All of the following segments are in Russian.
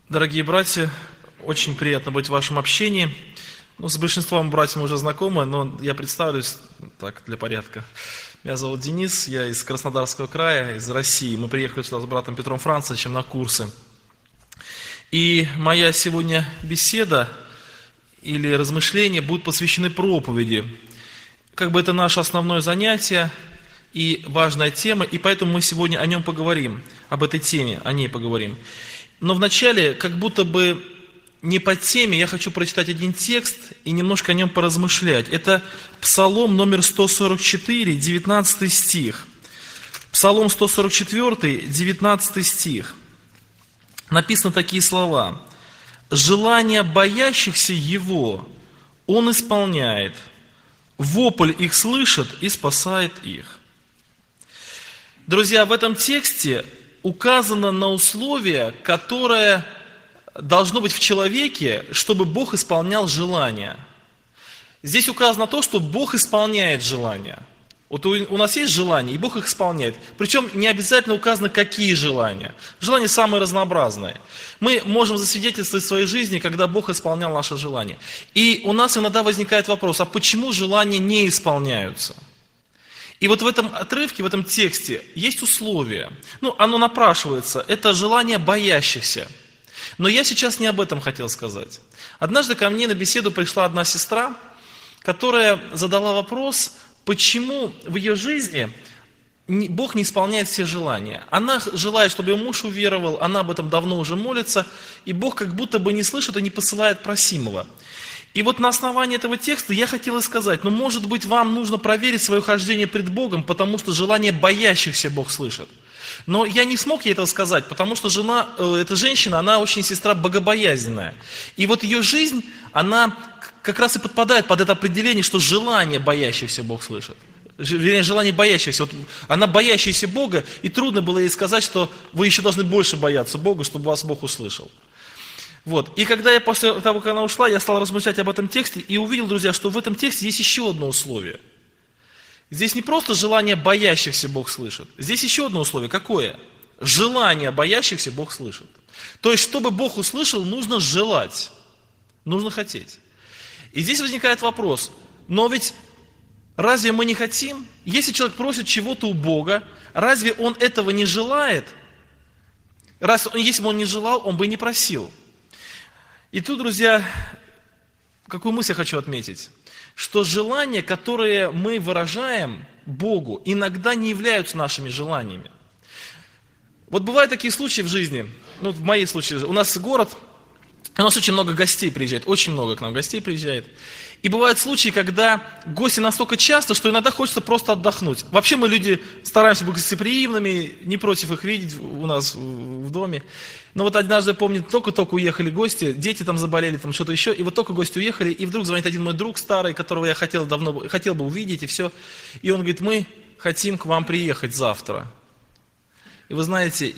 Дорогие братья, очень приятно быть в вашем общении. С большинством братьев мы уже знакомы, но я представлюсь так для порядка. Меня зовут Денис, я из Краснодарского края, из России. Мы приехали сюда с братом Петром Францевичем на курсы. И моя сегодня беседа или размышления будут посвящены проповеди. Это наше основное занятие и важная тема, и поэтому мы сегодня о нем поговорим, об этой теме, о ней поговорим. Но вначале, как будто бы не по теме, я хочу прочитать один текст и немножко о нем поразмышлять. Это Псалом номер 144, 19 стих. Псалом 144, 19 стих. Написаны такие слова. «Желания боящихся Его Он исполняет, вопль их слышит и спасает их». Друзья, в этом тексте указано на условие, которое должно быть в человеке, чтобы Бог исполнял желания. Здесь указано то, что Бог исполняет желания. У нас есть желания, и Бог их исполняет. Причем не обязательно указано, какие желания. Желания самые разнообразные. Мы можем засвидетельствовать в своей жизни, когда Бог исполнял наши желания. И у нас иногда возникает вопрос, а почему желания не исполняются? И в этом отрывке, в этом тексте есть условие. Оно напрашивается. Это желание боящихся. Но я сейчас не об этом хотел сказать. Однажды ко мне на беседу пришла одна сестра, которая задала вопрос, почему в ее жизни Бог не исполняет все желания. Она желает, чтобы ее муж уверовал, она об этом давно уже молится, и Бог как будто бы не слышит и не посылает просимого. И на основании этого текста я хотел сказать, может быть, вам нужно проверить свое хождение пред Богом, потому что желание боящихся Бог слышит. Но я не смог ей этого сказать, потому что эта женщина, она очень сестра богобоязненная. И ее жизнь, она как раз и подпадает под это определение, что желание боящихся Бог слышит. Вернее, желание боящихся. Она боящаяся Бога, и трудно было ей сказать, что вы еще должны больше бояться Бога, чтобы вас Бог услышал. И когда я после того, как она ушла, я стал размышлять об этом тексте и увидел, друзья, что в этом тексте есть еще одно условие. Здесь не просто желание боящихся Бог слышит. Здесь еще одно условие. Какое? Желание боящихся Бог слышит. То есть, чтобы Бог услышал, нужно желать. Нужно хотеть. И здесь возникает вопрос. Но ведь разве мы не хотим? Если человек просит чего-то у Бога, разве он этого не желает? Если бы он не желал, он бы и не просил. И тут, друзья, какую мысль я хочу отметить? Что желания, которые мы выражаем Богу, иногда не являются нашими желаниями. Бывают такие случаи в жизни, в моей случае, у нас город, у нас очень много гостей приезжает, очень много к нам гостей приезжает. И бывают случаи, когда гости настолько часто, что иногда хочется просто отдохнуть. Вообще мы люди стараемся быть гостеприимными, не против их видеть у нас в доме. Но однажды, помню, только-только уехали гости, дети там заболели, там что-то еще, и только гости уехали, и вдруг звонит один мой друг старый, которого я хотел бы увидеть, и все. И он говорит, мы хотим к вам приехать завтра. И вы знаете,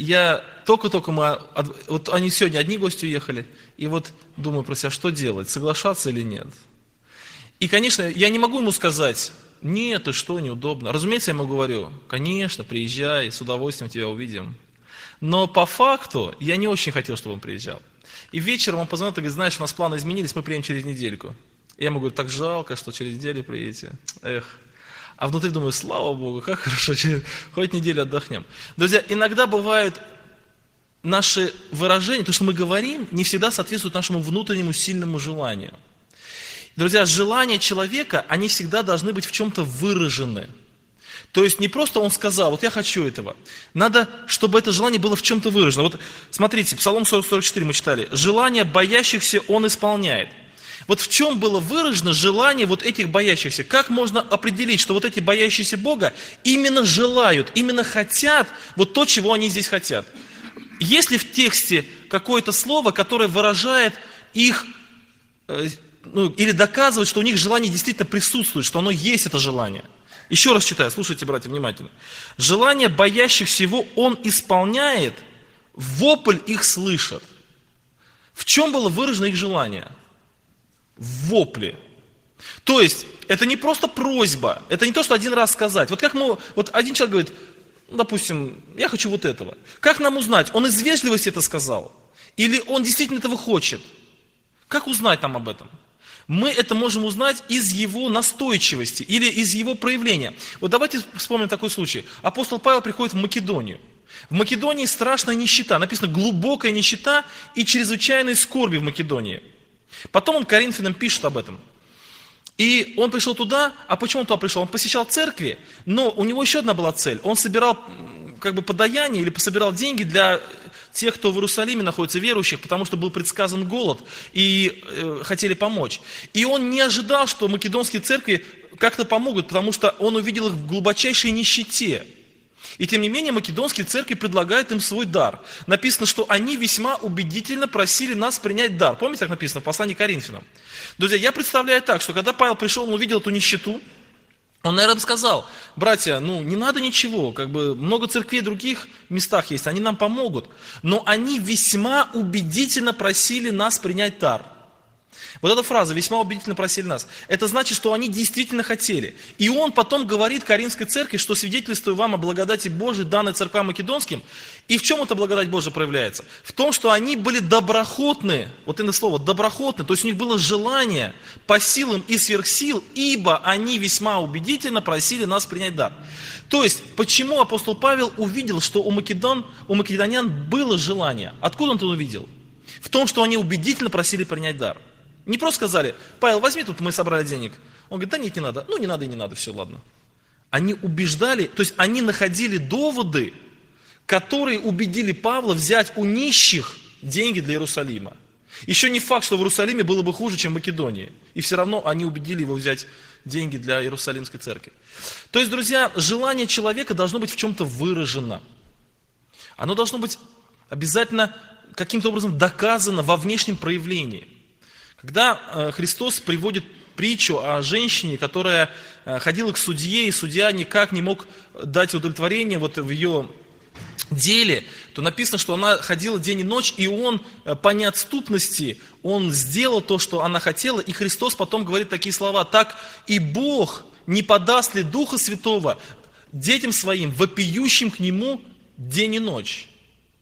они сегодня одни гости уехали, и думаю про себя, что делать, соглашаться или нет. И, конечно, я не могу ему сказать, нет, и что, неудобно. Разумеется, я ему говорю, конечно, приезжай, с удовольствием тебя увидим. Но по факту я не очень хотел, чтобы он приезжал. И вечером он позвонил и говорит, знаешь, у нас планы изменились, мы приедем через недельку. Я ему говорю, так жалко, что через неделю приедете. А внутри думаю, слава Богу, как хорошо, хоть неделю отдохнем. Друзья, иногда бывают наши выражения, то, что мы говорим, не всегда соответствуют нашему внутреннему сильному желанию. Друзья, желания человека, они всегда должны быть в чем-то выражены. То есть не просто он сказал, я хочу этого. Надо, чтобы это желание было в чем-то выражено. Смотрите, Псалом 44 мы читали. Желание боящихся он исполняет. В чем было выражено желание этих боящихся? Как можно определить, что эти боящиеся Бога именно желают, именно хотят то, чего они здесь хотят? Есть ли в тексте какое-то слово, которое выражает их, или доказывает, что у них желание действительно присутствует, что оно есть, это желание? Еще раз читаю, слушайте, братья, внимательно. Желание боящихся Его Он исполняет, вопль их слышит. В чем было выражено их желание? В вопле. То есть, это не просто просьба, это не то, что один раз сказать. Один человек говорит, допустим, я хочу вот этого. Как нам узнать, он из вежливости это сказал? Или он действительно этого хочет? Как узнать нам об этом? Мы это можем узнать из его настойчивости или из его проявления. Вот давайте вспомним такой случай. Апостол Павел приходит в Македонию. В Македонии страшная нищета. Написано глубокая нищета и чрезвычайные скорби в Македонии. Потом он Коринфянам пишет об этом. И он пришел туда, а почему он туда пришел? Он посещал церкви, но у него еще одна была цель. Он собирал как бы подаяние или пособирал деньги для тех, кто в Иерусалиме находится, верующих, потому что был предсказан голод и хотели помочь. И он не ожидал, что македонские церкви как-то помогут, потому что он увидел их в глубочайшей нищете. И тем не менее македонские церкви предлагают им свой дар. Написано, что они весьма убедительно просили нас принять дар. Помните, как написано в послании к Коринфянам? Друзья, я представляю так, что когда Павел пришел, он увидел эту нищету, он, наверное, сказал: братья, не надо ничего, много церквей в других местах есть, они нам помогут. Но они весьма убедительно просили нас принять дар. Вот эта фраза «весьма убедительно просили нас», это значит, что они действительно хотели. И он потом говорит Коринфской церкви, что свидетельствую вам о благодати Божией, данной церквам македонским. И в чем эта благодать Божия проявляется? В том, что они были доброхотны, вот это слово, доброхотны, то есть у них было желание по силам и сверх сил, ибо они весьма убедительно просили нас принять дар. То есть, почему апостол Павел увидел, что у македонян было желание? Откуда он это увидел? В том, что они убедительно просили принять дар. Не просто сказали: Павел, возьми, тут мы собрали денег. Он говорит: да нет, не надо. Не надо и не надо, все, ладно. Они убеждали, то есть они находили доводы, которые убедили Павла взять у нищих деньги для Иерусалима. Еще не факт, что в Иерусалиме было бы хуже, чем в Македонии. И все равно они убедили его взять деньги для Иерусалимской церкви. То есть, друзья, желание человека должно быть в чем-то выражено. Оно должно быть обязательно каким-то образом доказано во внешнем проявлении. Когда Христос приводит притчу о женщине, которая ходила к судье, и судья никак не мог дать удовлетворение вот в ее деле, то написано, что она ходила день и ночь, и он по неотступности, он сделал то, что она хотела, и Христос потом говорит такие слова: «Так и Бог не подаст ли Духа Святого детям своим, вопиющим к Нему день и ночь».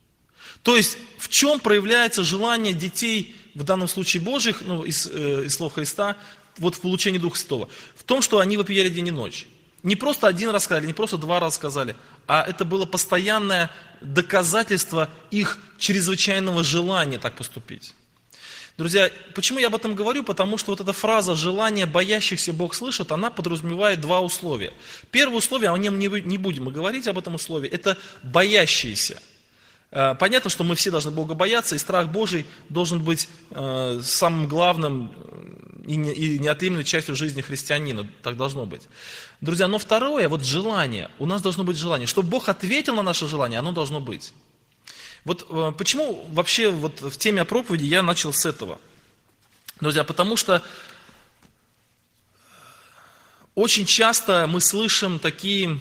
То есть, в чем проявляется желание детей, в данном случае Божьих, из слов Христа, вот в получении Духа Святого? В том, что они вопияли день и ночь. Не просто один раз сказали, не просто два раза сказали, а это было постоянное доказательство их чрезвычайного желания так поступить. Друзья, почему я об этом говорю? Потому что вот эта фраза «желание боящихся Бог слышит», она подразумевает два условия. Первое условие, о нем не будем мы говорить об этом условии, это боящиеся. Понятно, что мы все должны Бога бояться, и страх Божий должен быть самым главным и неотъемлемой частью жизни христианина. Так должно быть. Друзья, но второе, вот желание. У нас должно быть желание. Чтобы Бог ответил на наше желание, оно должно быть. Вот почему вообще вот в теме о проповеди я начал с этого? Друзья, потому что очень часто мы слышим такие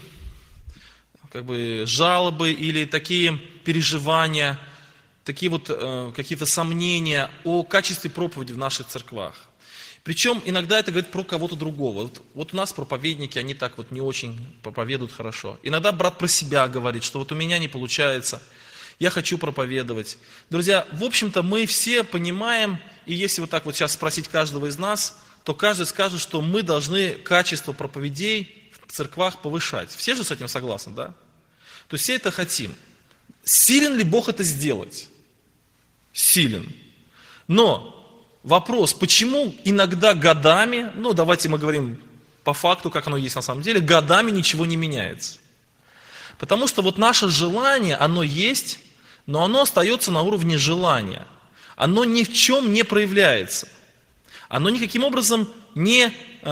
жалобы или такие переживания, такие вот какие-то сомнения о качестве проповеди в наших церквах. Причем иногда это говорит про кого-то другого. Вот у нас проповедники, они так вот не очень проповедуют хорошо. Иногда брат про себя говорит, что вот у меня не получается, я хочу проповедовать. Друзья, в общем-то мы все понимаем, и если вот так вот сейчас спросить каждого из нас, то каждый скажет, что мы должны качество проповедей в церквах повышать. Все же с этим согласны, да? То есть все это хотим. Силен ли Бог это сделать? Силен. Но вопрос, почему иногда годами, давайте мы говорим по факту, как оно есть на самом деле, годами ничего не меняется. Потому что вот наше желание, оно есть, но оно остается на уровне желания. Оно ни в чем не проявляется. Оно никаким образом не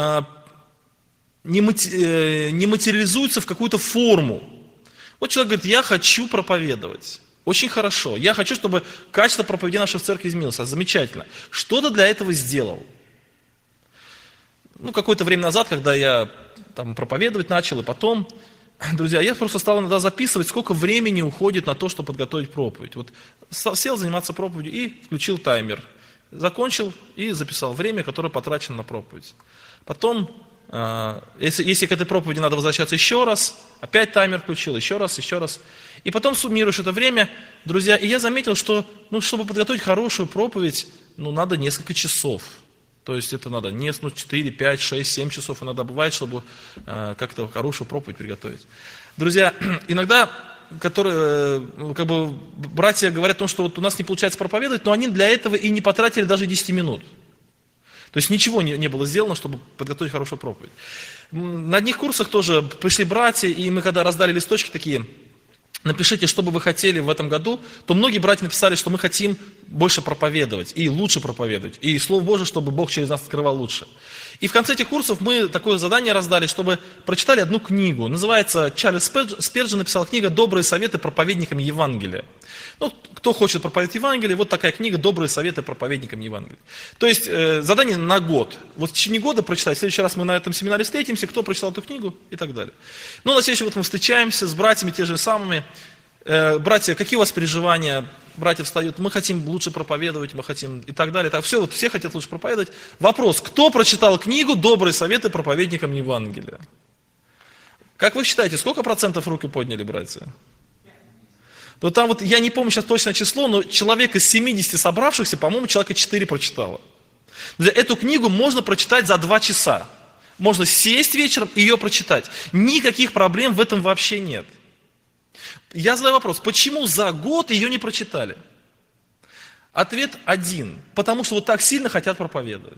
материализуется в какую-то форму. Вот человек говорит: я хочу проповедовать. Очень хорошо. Я хочу, чтобы качество проповеди нашей церкви изменилось. Замечательно. Что-то для этого сделал. Какое-то время назад, когда я проповедовать начал, и потом, друзья, я просто стал иногда записывать, сколько времени уходит на то, чтобы подготовить проповедь. Вот сел заниматься проповедью и включил таймер. Закончил и записал время, которое потрачено на проповедь. Потом Если к этой проповеди надо возвращаться еще раз, опять таймер включил, еще раз. И потом суммируешь это время, друзья. И я заметил, что чтобы подготовить хорошую проповедь, надо несколько часов. То есть это надо 4, 5, 6, 7 часов иногда бывает, чтобы как-то хорошую проповедь приготовить. Друзья, иногда братья говорят о том, что вот у нас не получается проповедовать, но они для этого и не потратили даже 10 минут. То есть ничего не было сделано, чтобы подготовить хорошую проповедь. На одних курсах тоже пришли братья, и мы когда раздали листочки такие, напишите, что бы вы хотели в этом году, то многие братья написали, что мы хотим больше проповедовать и лучше проповедовать. И Слово Божие, чтобы Бог через нас открывал лучше. И в конце этих курсов мы такое задание раздали, чтобы прочитали одну книгу. Называется, Чарльз Спержен написал книгу «Добрые советы проповедникам Евангелия». Кто хочет проповедовать Евангелие, вот такая книга «Добрые советы проповедникам Евангелия». То есть задание на год. Вот в течение года прочитать. В следующий раз мы на этом семинаре встретимся, кто прочитал эту книгу и так далее. На следующий год мы встречаемся с братьями, те же самыми. Братья, какие у вас переживания? Братья встают, мы хотим лучше проповедовать, мы хотим и так далее. Так, все хотят лучше проповедовать. Вопрос, кто прочитал книгу «Добрые советы проповедникам Евангелия»? Как вы считаете, сколько процентов руки подняли, братья? То там я не помню сейчас точное число, но человек из 70 собравшихся, по-моему, человека 4 прочитало. Эту книгу можно прочитать за 2 часа. Можно сесть вечером и ее прочитать. Никаких проблем в этом вообще нет. Я задаю вопрос, почему за год ее не прочитали? Ответ один. Потому что так сильно хотят проповедовать.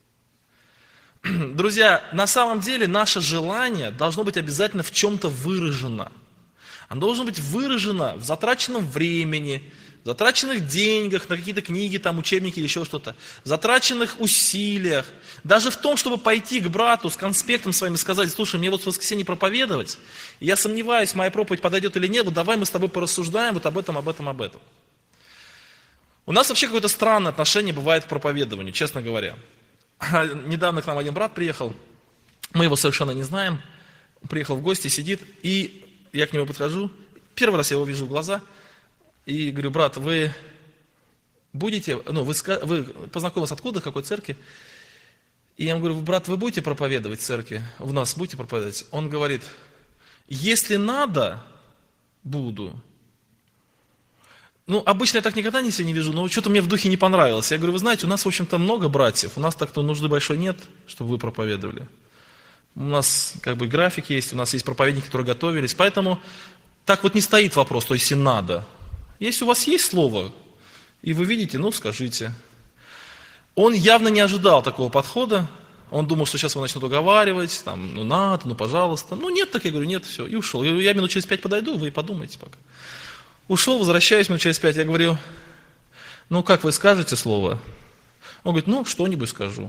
Друзья, на самом деле наше желание должно быть обязательно в чем-то выражено. Оно должно быть выражено в затраченном времени, в затраченных деньгах на какие-то книги, учебники или еще что-то, в затраченных усилиях, даже в том, чтобы пойти к брату с конспектом своим и сказать: слушай, мне в воскресенье проповедовать, и я сомневаюсь, моя проповедь подойдет или нет, давай мы с тобой порассуждаем об этом. У нас вообще какое-то странное отношение бывает к проповедованию, честно говоря. Недавно к нам один брат приехал, мы его совершенно не знаем, приехал в гости, сидит, и я к нему подхожу, первый раз я его вижу в глаза, и говорю: брат, вы будете, вы познакомились откуда, в какой церкви? И я ему говорю: брат, вы будете проповедовать в церкви? В нас будете проповедовать? Он говорит: если надо, буду. Обычно я так никогда себя не вижу, но что-то мне в духе не понравилось. Я говорю: вы знаете, у нас, в общем-то, много братьев, у нас так-то нужды большой нет, чтобы вы проповедовали. У нас график есть, у нас есть проповедники, которые готовились, поэтому так не стоит вопрос, то есть и надо. Если у вас есть слово, и вы видите, скажите. Он явно не ожидал такого подхода, он думал, что сейчас его начнут уговаривать, надо, пожалуйста. Нет, так я говорю: нет, все, и ушел. Я минут через 5 подойду, вы подумайте пока. Ушел, возвращаюсь минут через 5, я говорю: как вы скажете слово? Он говорит: что-нибудь скажу.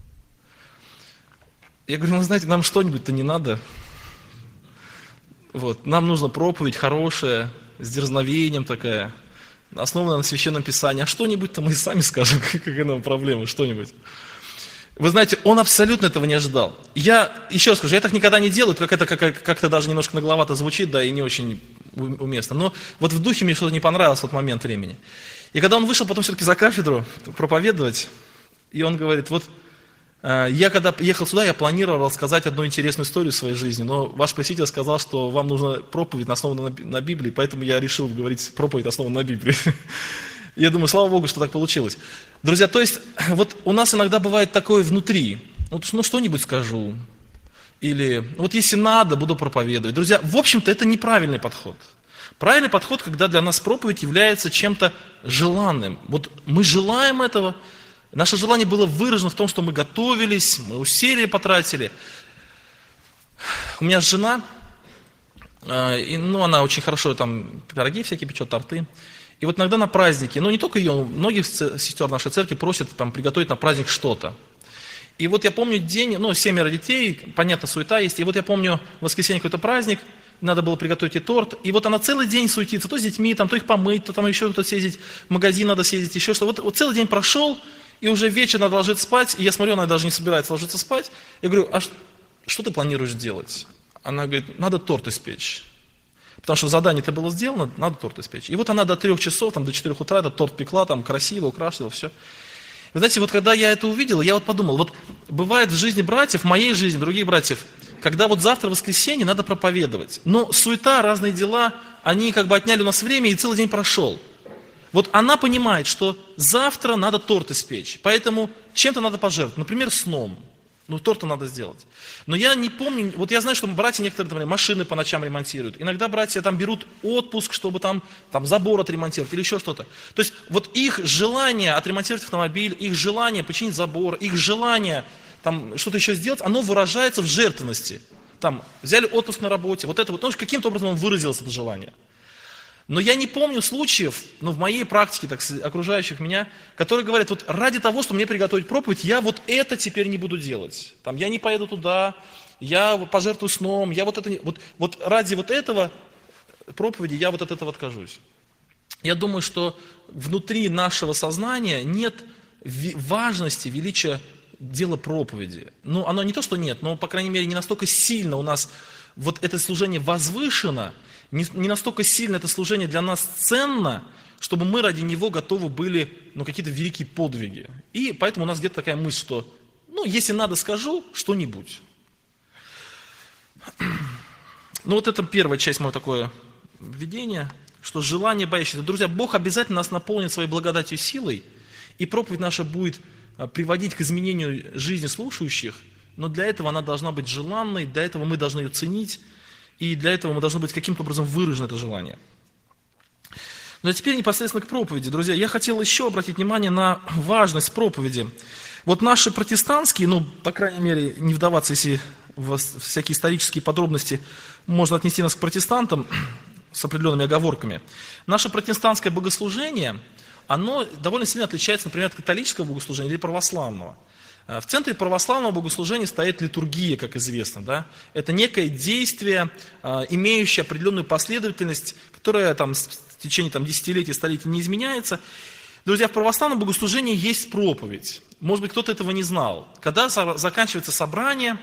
Я говорю: знаете, нам что-нибудь-то не надо. Нам нужна проповедь хорошая, с дерзновением такая, основанная на Священном Писании. А что-нибудь-то мы и сами скажем, какая нам проблема, что-нибудь. Вы знаете, он абсолютно этого не ожидал. Я еще раз скажу, я так никогда не делаю, это как-то даже немножко нагловато звучит, да, и не очень уместно. Но в духе мне что-то не понравилось в тот момент времени. И когда он вышел потом все-таки за кафедру проповедовать, и он говорит: я когда ехал сюда, я планировал рассказать одну интересную историю в своей жизни, но ваш пресвитер сказал, что вам нужна проповедь, основанная на Библии, поэтому я решил говорить проповедь, основанную на Библии. Я думаю, слава Богу, что так получилось. Друзья, то есть у нас иногда бывает такое внутри: что-нибудь скажу, или если надо, буду проповедовать. Друзья, в общем-то, это неправильный подход. Правильный подход, когда для нас проповедь является чем-то желанным. Мы желаем этого. Наше желание было выражено в том, что мы готовились, мы усилия потратили. У меня жена, она очень хорошо пироги всякие печет, торты. И иногда на праздники, не только ее, многих сестер нашей церкви просят приготовить на праздник что-то. И я помню день, 7 детей, понятно, суета есть. И я помню, в воскресенье какой-то праздник, надо было приготовить и торт. И она целый день суетится, то с детьми, то их помыть, то еще кто-то съездить, в магазин надо съездить, еще что-то. Целый день прошел. И уже вечер надо ложиться спать, и я смотрю, она даже не собирается ложиться спать. Я говорю: а что ты планируешь делать? Она говорит: надо торт испечь. Потому что задание-то было сделано, надо торт испечь. И она до 3 часов, до 4 утра этот торт пекла, красиво, украшивала, все. Вы знаете, вот когда я это увидел, я вот подумал, вот бывает в жизни братьев, в моей жизни, других братьев, когда вот завтра воскресенье, надо проповедовать. Но суета, разные дела, они как бы отняли у нас время, и целый день прошел. Вот она понимает, что завтра надо торт испечь, поэтому чем-то надо пожертвовать, например, сном. Ну, торт надо сделать. Но я не помню, вот я знаю, что братья некоторые, например, машины по ночам ремонтируют. Иногда братья там берут отпуск, чтобы там забор отремонтировать или еще что-то. То есть вот их желание отремонтировать автомобиль, их желание починить забор, их желание там что-то еще сделать, оно выражается в жертвенности. Там взяли отпуск на работе, вот это вот, ну, каким-то образом он выразилось, это желание. Но я не помню случаев, в моей практике, так сказать, окружающих меня, которые говорят, вот ради того, чтобы мне приготовить проповедь, я вот это теперь не буду делать. Там, я не поеду туда, я пожертвую сном, я вот это не... Вот ради вот этого проповеди я вот от этого откажусь. Я думаю, что внутри нашего сознания нет важности, величия дела проповеди. Ну, оно не то, что нет, но, по крайней мере, не настолько сильно у нас вот это служение возвышено, не настолько сильно это служение для нас ценно, чтобы мы ради него готовы были, какие-то великие подвиги. И поэтому у нас где-то такая мысль, что, если надо, скажу что-нибудь. Вот это первая часть моего такое введения, что желание боящихся. Друзья, Бог обязательно нас наполнит своей благодатью и силой, и проповедь наша будет приводить к изменению жизни слушающих, но для этого она должна быть желанной, для этого мы должны ее ценить, и для этого мы должны быть каким-то образом выражено это желание. Ну а теперь непосредственно к проповеди. Друзья, я хотел еще обратить внимание на важность проповеди. Вот наши протестантские, по крайней мере, не вдаваться, если в всякие исторические подробности можно отнести нас к протестантам с определенными оговорками. Наше протестантское богослужение, оно довольно сильно отличается, например, от католического богослужения или православного. В центре православного богослужения стоит литургия, как известно. Да? Это некое действие, имеющее определенную последовательность, которая в течение десятилетий, столетий не изменяется. Друзья, в православном богослужении есть проповедь. Может быть, кто-то этого не знал. Когда заканчивается собрание,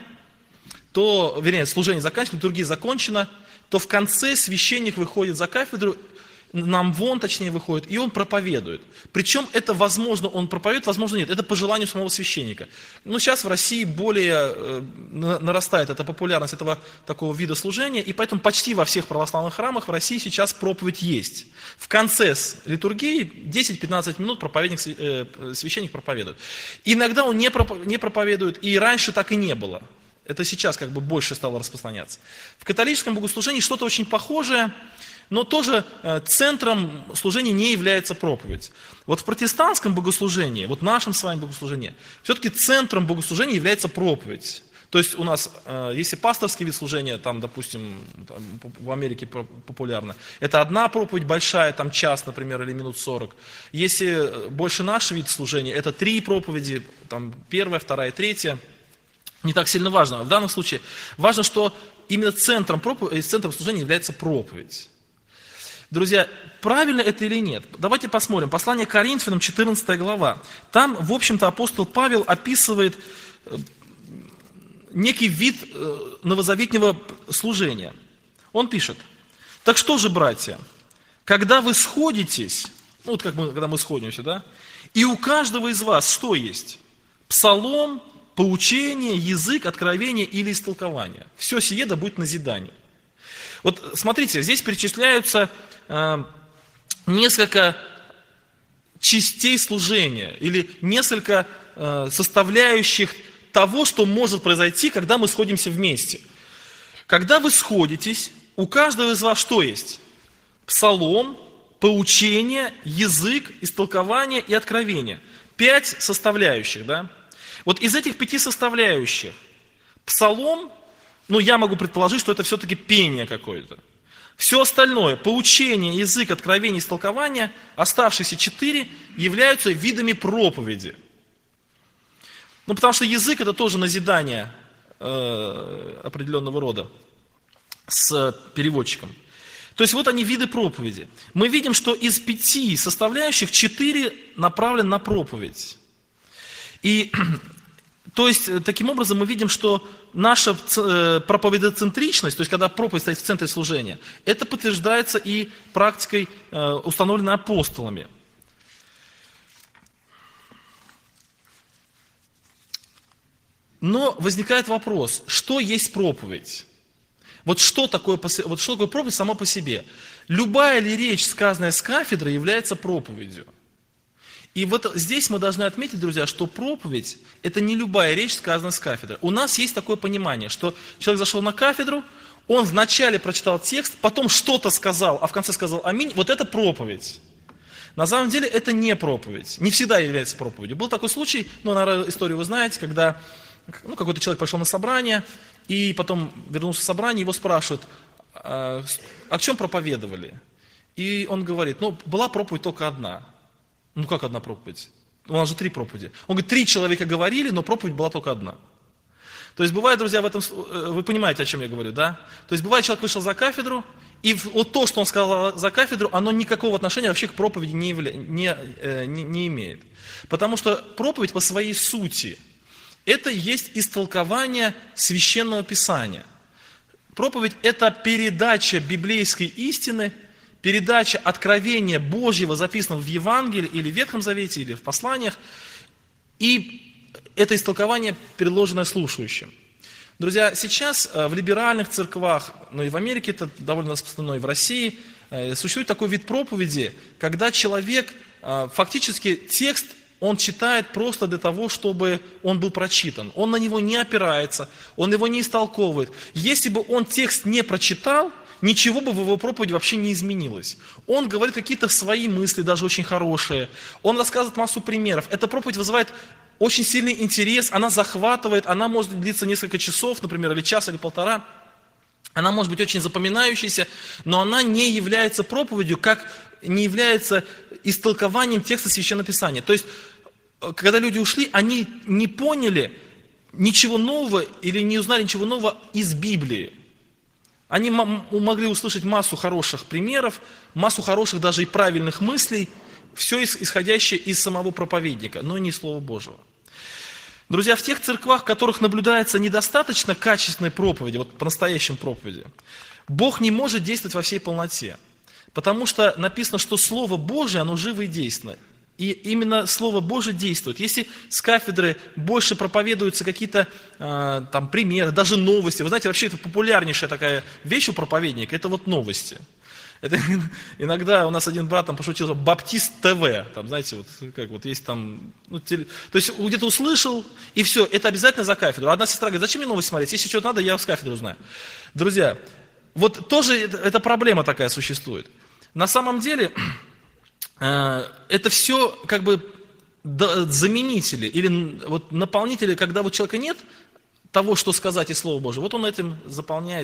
служение заканчивается, литургия закончена, то в конце священник выходит за кафедру, выходит, и он проповедует. Причем это возможно, он проповедует, возможно, нет. Это по желанию самого священника. Сейчас в России более нарастает эта популярность этого такого вида служения, и поэтому почти во всех православных храмах в России сейчас проповедь есть. В конце литургии 10-15 минут священник проповедует. Иногда он не проповедует, и раньше так и не было. Это сейчас больше стало распространяться. В католическом богослужении что-то очень похожее, но тоже центром служения не является проповедь. Вот в протестантском богослужении, вот в нашем с вами богослужении, все-таки центром богослужения является проповедь. То есть у нас, если пасторский вид служения, допустим, в Америке популярно, это одна проповедь большая, час, например, или минут 40. Если больше наш вид служения, это 3 проповеди, первая, вторая, третья. Не так сильно важно. В данном случае важно, что именно центром служения является проповедь. Друзья, правильно это или нет? Давайте посмотрим. Послание к Коринфянам, 14 глава. Там, в общем-то, апостол Павел описывает некий вид новозаветнего служения. Он пишет: «Так что же, братья, когда вы сходитесь, когда мы сходимся, да, и у каждого из вас что есть? Псалом, поучение, язык, откровение или истолкование. Все сие да будет назидание». Вот смотрите, здесь перечисляются несколько частей служения или несколько составляющих того, что может произойти, когда мы сходимся вместе. Когда вы сходитесь, у каждого из вас что есть? Псалом, поучение, язык, истолкование и откровение. 5 составляющих, да? Вот из этих 5 составляющих псалом, я могу предположить, что это все-таки пение какое-то. Все остальное, поучение, язык, откровение, истолкование, оставшиеся 4 являются видами проповеди. Потому что язык это тоже назидание определенного рода с переводчиком. То есть вот они виды проповеди. Мы видим, что из 5 составляющих 4 направлены на проповедь. И то есть, таким образом, мы видим, что наша проповедоцентричность, то есть, когда проповедь стоит в центре служения, это подтверждается и практикой, установленной апостолами. Но возникает вопрос, что есть проповедь? Вот что такое проповедь сама по себе? Любая ли речь, сказанная с кафедры, является проповедью? И вот здесь мы должны отметить, друзья, что проповедь – это не любая речь, сказанная с кафедры. У нас есть такое понимание, что человек зашел на кафедру, он вначале прочитал текст, потом что-то сказал, а в конце сказал «Аминь». Вот это проповедь. На самом деле это не проповедь, не всегда является проповедью. Был такой случай, наверное, историю вы знаете, когда какой-то человек пошел на собрание, и потом вернулся в собрание, его спрашивают, о чем проповедовали? И он говорит, была проповедь только одна. Как одна проповедь? У нас же 3 проповеди. Он говорит, 3 человека говорили, но проповедь была только одна. То есть бывает, друзья, вы понимаете, о чем я говорю, да? То есть бывает, человек вышел за кафедру, и вот то, что он сказал за кафедру, оно никакого отношения вообще к проповеди не имеет. Потому что проповедь по своей сути, это есть истолкование Священного Писания. Проповедь – это передача библейской истины, передача откровения Божьего, записанного в Евангелии или в Ветхом Завете, или в посланиях, и это истолкование, предложенное слушающим. Друзья, сейчас в либеральных церквах, и в Америке это довольно распространено, и в России, существует такой вид проповеди, когда человек фактически текст, он читает просто для того, чтобы он был прочитан. Он на него не опирается, он его не истолковывает. Если бы он текст не прочитал, ничего бы в его проповеди вообще не изменилось. Он говорит какие-то свои мысли, даже очень хорошие. Он рассказывает массу примеров. Эта проповедь вызывает очень сильный интерес, она захватывает, она может длиться несколько часов, например, или час, или полтора. Она может быть очень запоминающейся, но она не является проповедью, как не является истолкованием текста Священного Писания. То есть, когда люди ушли, они не поняли ничего нового или не узнали ничего нового из Библии. Они могли услышать массу хороших примеров, массу хороших даже и правильных мыслей, все исходящее из самого проповедника, но не из Слова Божьего. Друзья, в тех церквах, в которых наблюдается недостаточно качественной проповеди, вот по-настоящему проповеди, Бог не может действовать во всей полноте. Потому что написано, что Слово Божие, оно живо и действенно. И именно Слово Божие действует. Если с кафедры больше проповедуются какие-то примеры, даже новости. Вы знаете, вообще это популярнейшая такая вещь у проповедника, это вот новости. Это, иногда у нас один брат там пошутил, Баптист ТВ, там, знаете, есть там, то есть где-то услышал, и все, это обязательно за кафедру. Одна сестра говорит, зачем мне новости смотреть, если что-то надо, я с кафедры узнаю. Друзья, вот тоже эта проблема такая существует. На самом деле, это все как бы заменители или вот наполнители, когда вот человека нет того, что сказать из Слова Божьего, вот он этим заполняет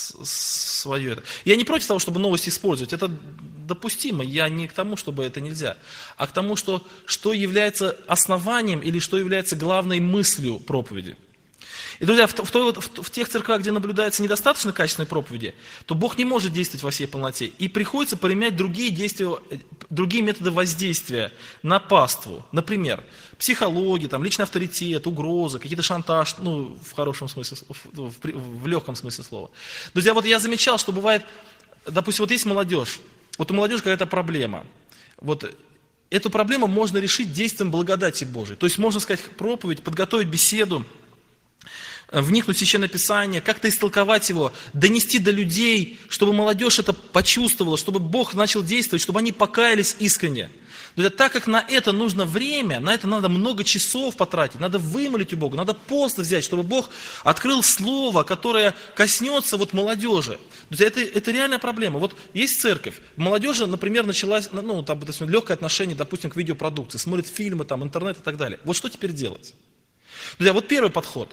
свое. Я не против того, чтобы новости использовать, это допустимо, я не к тому, чтобы это нельзя, а к тому, что является основанием или что является главной мыслью проповеди. И, друзья, в тех церквах, где наблюдается недостаточно качественной проповеди, то Бог не может действовать во всей полноте. И приходится применять другие методы воздействия на паству. Например, психология, личный авторитет, угрозы, какие-то шантаж, в хорошем смысле, в легком смысле слова. Друзья, вот я замечал, что бывает, допустим, вот есть молодежь, вот у молодежи какая-то проблема. Вот эту проблему можно решить действием благодати Божией. То есть можно сказать проповедь, подготовить беседу, вникнуть в Священное Писание, как-то истолковать его, донести до людей, чтобы молодежь это почувствовала, чтобы Бог начал действовать, чтобы они покаялись искренне. Друзья, так как на это нужно время, на это надо много часов потратить, надо вымолить у Бога, надо пост взять, чтобы Бог открыл слово, которое коснется молодежи. Друзья, это реальная проблема. Вот есть церковь, молодежи, например, началась, легкое отношение, допустим, к видеопродукции, смотрит фильмы, интернет и так далее. Вот что теперь делать? Друзья, вот первый подход.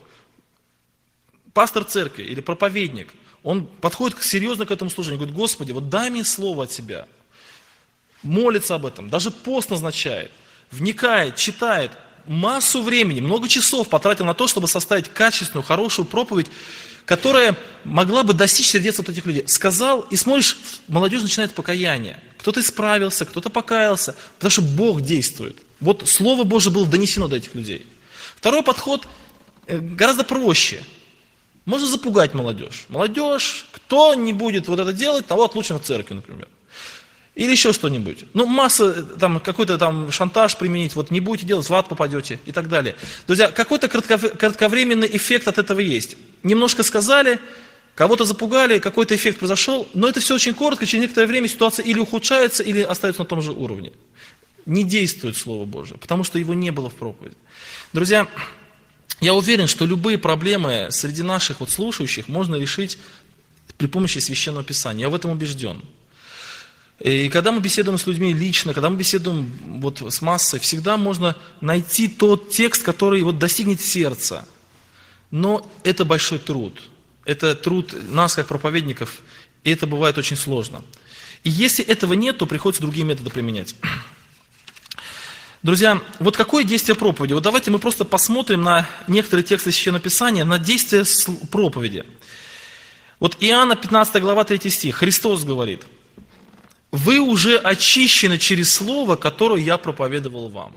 Пастор церкви или проповедник, он подходит серьезно к этому служению, говорит, Господи, вот дай мне слово от Тебя. Молится об этом, даже пост назначает, вникает, читает, массу времени, много часов потратил на то, чтобы составить качественную, хорошую проповедь, которая могла бы достичь сердец вот этих людей. Сказал, и смотришь, молодежь начинает покаяние. Кто-то исправился, кто-то покаялся, потому что Бог действует. Вот Слово Божие было донесено до этих людей. Второй подход гораздо проще. Можно запугать молодежь. Молодежь, кто не будет вот это делать, того отлучим в церкви, например. Или еще что-нибудь. Ну, масса, там, какой-то там шантаж применить, вот не будете делать, в ад попадете и так далее. Друзья, какой-то кратковременный эффект от этого есть. Немножко сказали, кого-то запугали, какой-то эффект произошел, но это все очень коротко, через некоторое время ситуация или ухудшается, или остается на том же уровне. Не действует Слово Божие, потому что его не было в проповеди. Друзья, я уверен, что любые проблемы среди наших вот слушающих можно решить при помощи Священного Писания. Я в этом убежден. И когда мы беседуем с людьми лично, когда мы беседуем вот с массой, всегда можно найти тот текст, который вот достигнет сердца. Но это большой труд. Это труд нас, как проповедников, и это бывает очень сложно. И если этого нет, то приходится другие методы применять. Друзья, вот какое действие проповеди? Вот давайте мы просто посмотрим на некоторые тексты Священного Писания, на действие проповеди. Вот Иоанна 15 глава 3 стих. Христос говорит: «Вы уже очищены через слово, которое я проповедовал вам».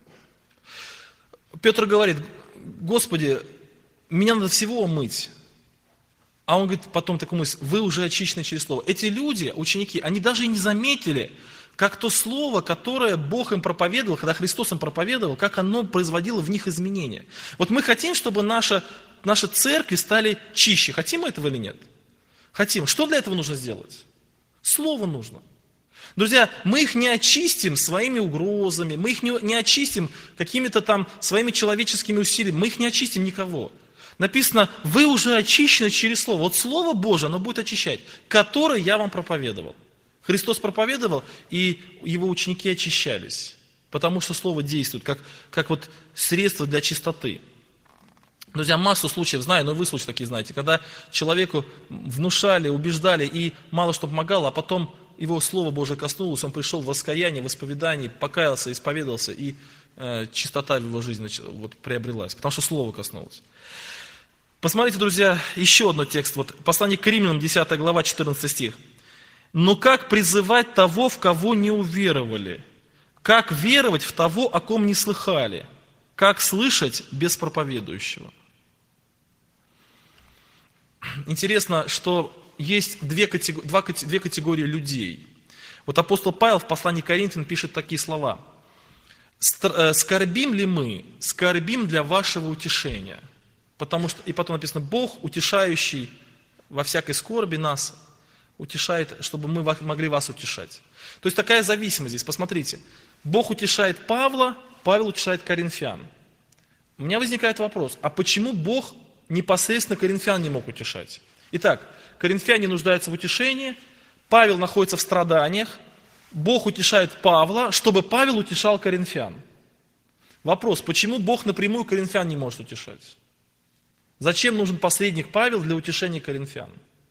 Петр говорит: «Господи, меня надо всего умыть». А он говорит потом такую мысль: «Вы уже очищены через слово». Эти люди, ученики, они даже и не заметили, как то слово, которое Бог им проповедовал, когда Христос им проповедовал, как оно производило в них изменения. Вот мы хотим, чтобы наши церкви стали чище. Хотим мы этого или нет? Хотим. Что для этого нужно сделать? Слово нужно. Друзья, мы их не очистим своими угрозами, мы их не очистим какими-то там своими человеческими усилиями, мы их не очистим никого. Написано: вы уже очищены через Слово. Вот Слово Божие, оно будет очищать, которое я вам проповедовал. Христос проповедовал, и его ученики очищались, потому что Слово действует, как вот средство для чистоты. Друзья, массу случаев знаю, но вы случаи такие знаете, когда человеку внушали, убеждали, и мало что помогало, а потом его Слово Божие коснулось, он пришел в воскаяние, в исповедание, покаялся, исповедовался, и чистота в его жизни вот приобрелась, потому что Слово коснулось. Посмотрите, друзья, еще один текст. Вот, послание к Римлянам, 10 глава, 14 стих. «Но как призывать того, в кого не уверовали? Как веровать в того, о ком не слыхали? Как слышать без проповедующего?» Интересно, что есть две категории людей. Вот апостол Павел в послании к Коринфянам пишет такие слова: «Скорбим ли мы? Скорбим для вашего утешения». Потому что, и потом написано: «Бог, утешающий во всякой скорби нас, утешает, чтобы мы могли вас утешать». То есть такая зависимость здесь. Посмотрите, Бог утешает Павла, Павел утешает коринфян. У меня возникает вопрос: а почему Бог непосредственно коринфян не мог утешать? Итак, коринфяне нуждаются в утешении, Павел находится в страданиях, Бог утешает Павла, чтобы Павел утешал коринфян. Вопрос: почему Бог напрямую коринфян не может утешать? Зачем нужен посредник Павел для утешения коринфян?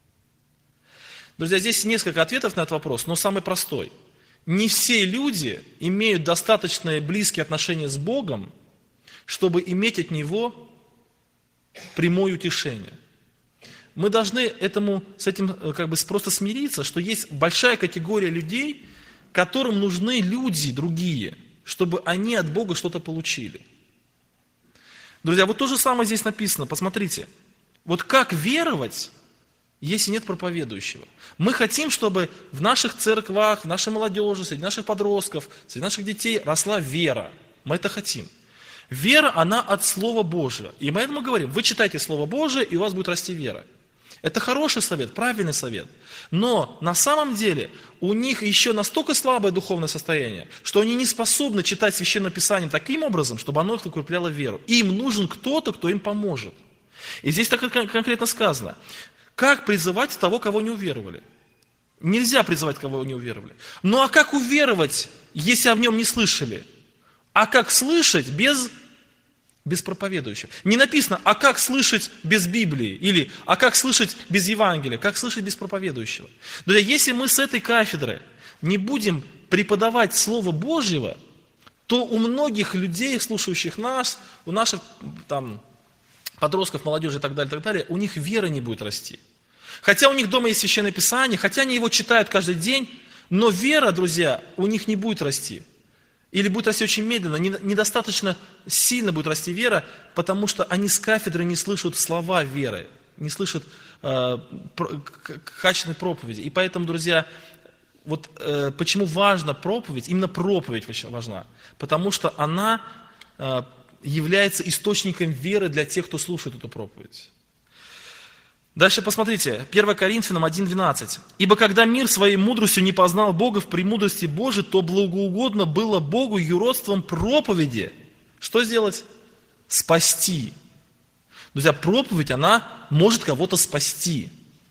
Друзья, здесь несколько ответов на этот вопрос, но самый простой. Не все люди имеют достаточно близкие отношения с Богом, чтобы иметь от Него прямое утешение. Мы должны с этим просто смириться, что есть большая категория людей, которым нужны люди другие, чтобы они от Бога что-то получили. Друзья, вот то же самое здесь написано, посмотрите. Вот как веровать, если нет проповедующего? Мы хотим, чтобы в наших церквах, в нашей молодежи, среди наших подростков, среди наших детей росла вера. Мы это хотим. Вера, она от Слова Божьего. И мы этому говорим: вы читайте Слово Божие, и у вас будет расти вера. Это хороший совет, правильный совет. Но на самом деле у них еще настолько слабое духовное состояние, что они не способны читать Священное Писание таким образом, чтобы оно их укрепляло веру. Им нужен кто-то, кто им поможет. И здесь так конкретно сказано: как призывать того, кого не уверовали? Нельзя призывать, кого не уверовали. Ну а как уверовать, если о нем не слышали? А как слышать без проповедующего? Не написано: а как слышать без Библии? Или а как слышать без Евангелия? Как слышать без проповедующего? Друзья, если мы с этой кафедры не будем преподавать Слово Божьего, то у многих людей, слушающих нас, у наших там подростков, молодежи и так далее, у них вера не будет расти. Хотя у них дома есть Священное Писание, хотя они его читают каждый день, но вера, друзья, у них не будет расти. Или будет расти очень медленно, недостаточно сильно будет расти вера, потому что они с кафедры не слышат слова веры, не слышат качественной проповеди. И поэтому, друзья, вот почему важна проповедь, именно проповедь очень важна, потому что она является источником веры для тех, кто слушает эту проповедь. Дальше посмотрите, 1 Коринфянам 1:12. «Ибо когда мир своей мудростью не познал Бога в премудрости Божией, то благоугодно было Богу юродством проповеди». Что сделать? Спасти. Друзья, проповедь, она может кого-то спасти.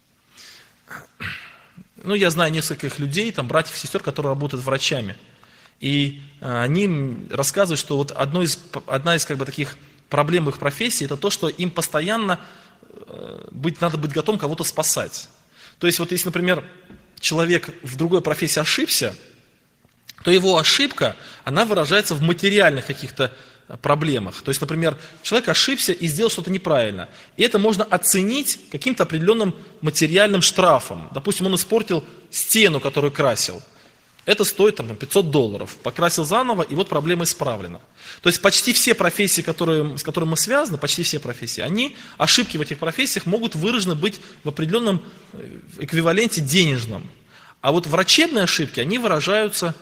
Ну, я знаю нескольких людей, там, братьев и сестер, которые работают врачами. И они рассказывают, что вот одна из как бы таких проблем их профессии, это то, что им постоянно надо быть готовым кого-то спасать. То есть вот если, например, человек в другой профессии ошибся, то его ошибка, она выражается в материальных каких-то проблемах. То есть, например, человек ошибся и сделал что-то неправильно. И это можно оценить каким-то определенным материальным штрафом. Допустим, он испортил стену, которую красил. Это стоит там, $500. Покрасил заново, и вот проблема исправлена. То есть почти все профессии, с которыми мы связаны, почти все профессии, ошибки в этих профессиях могут выражены быть в определенном эквиваленте денежном. А вот врачебные ошибки, они выражаются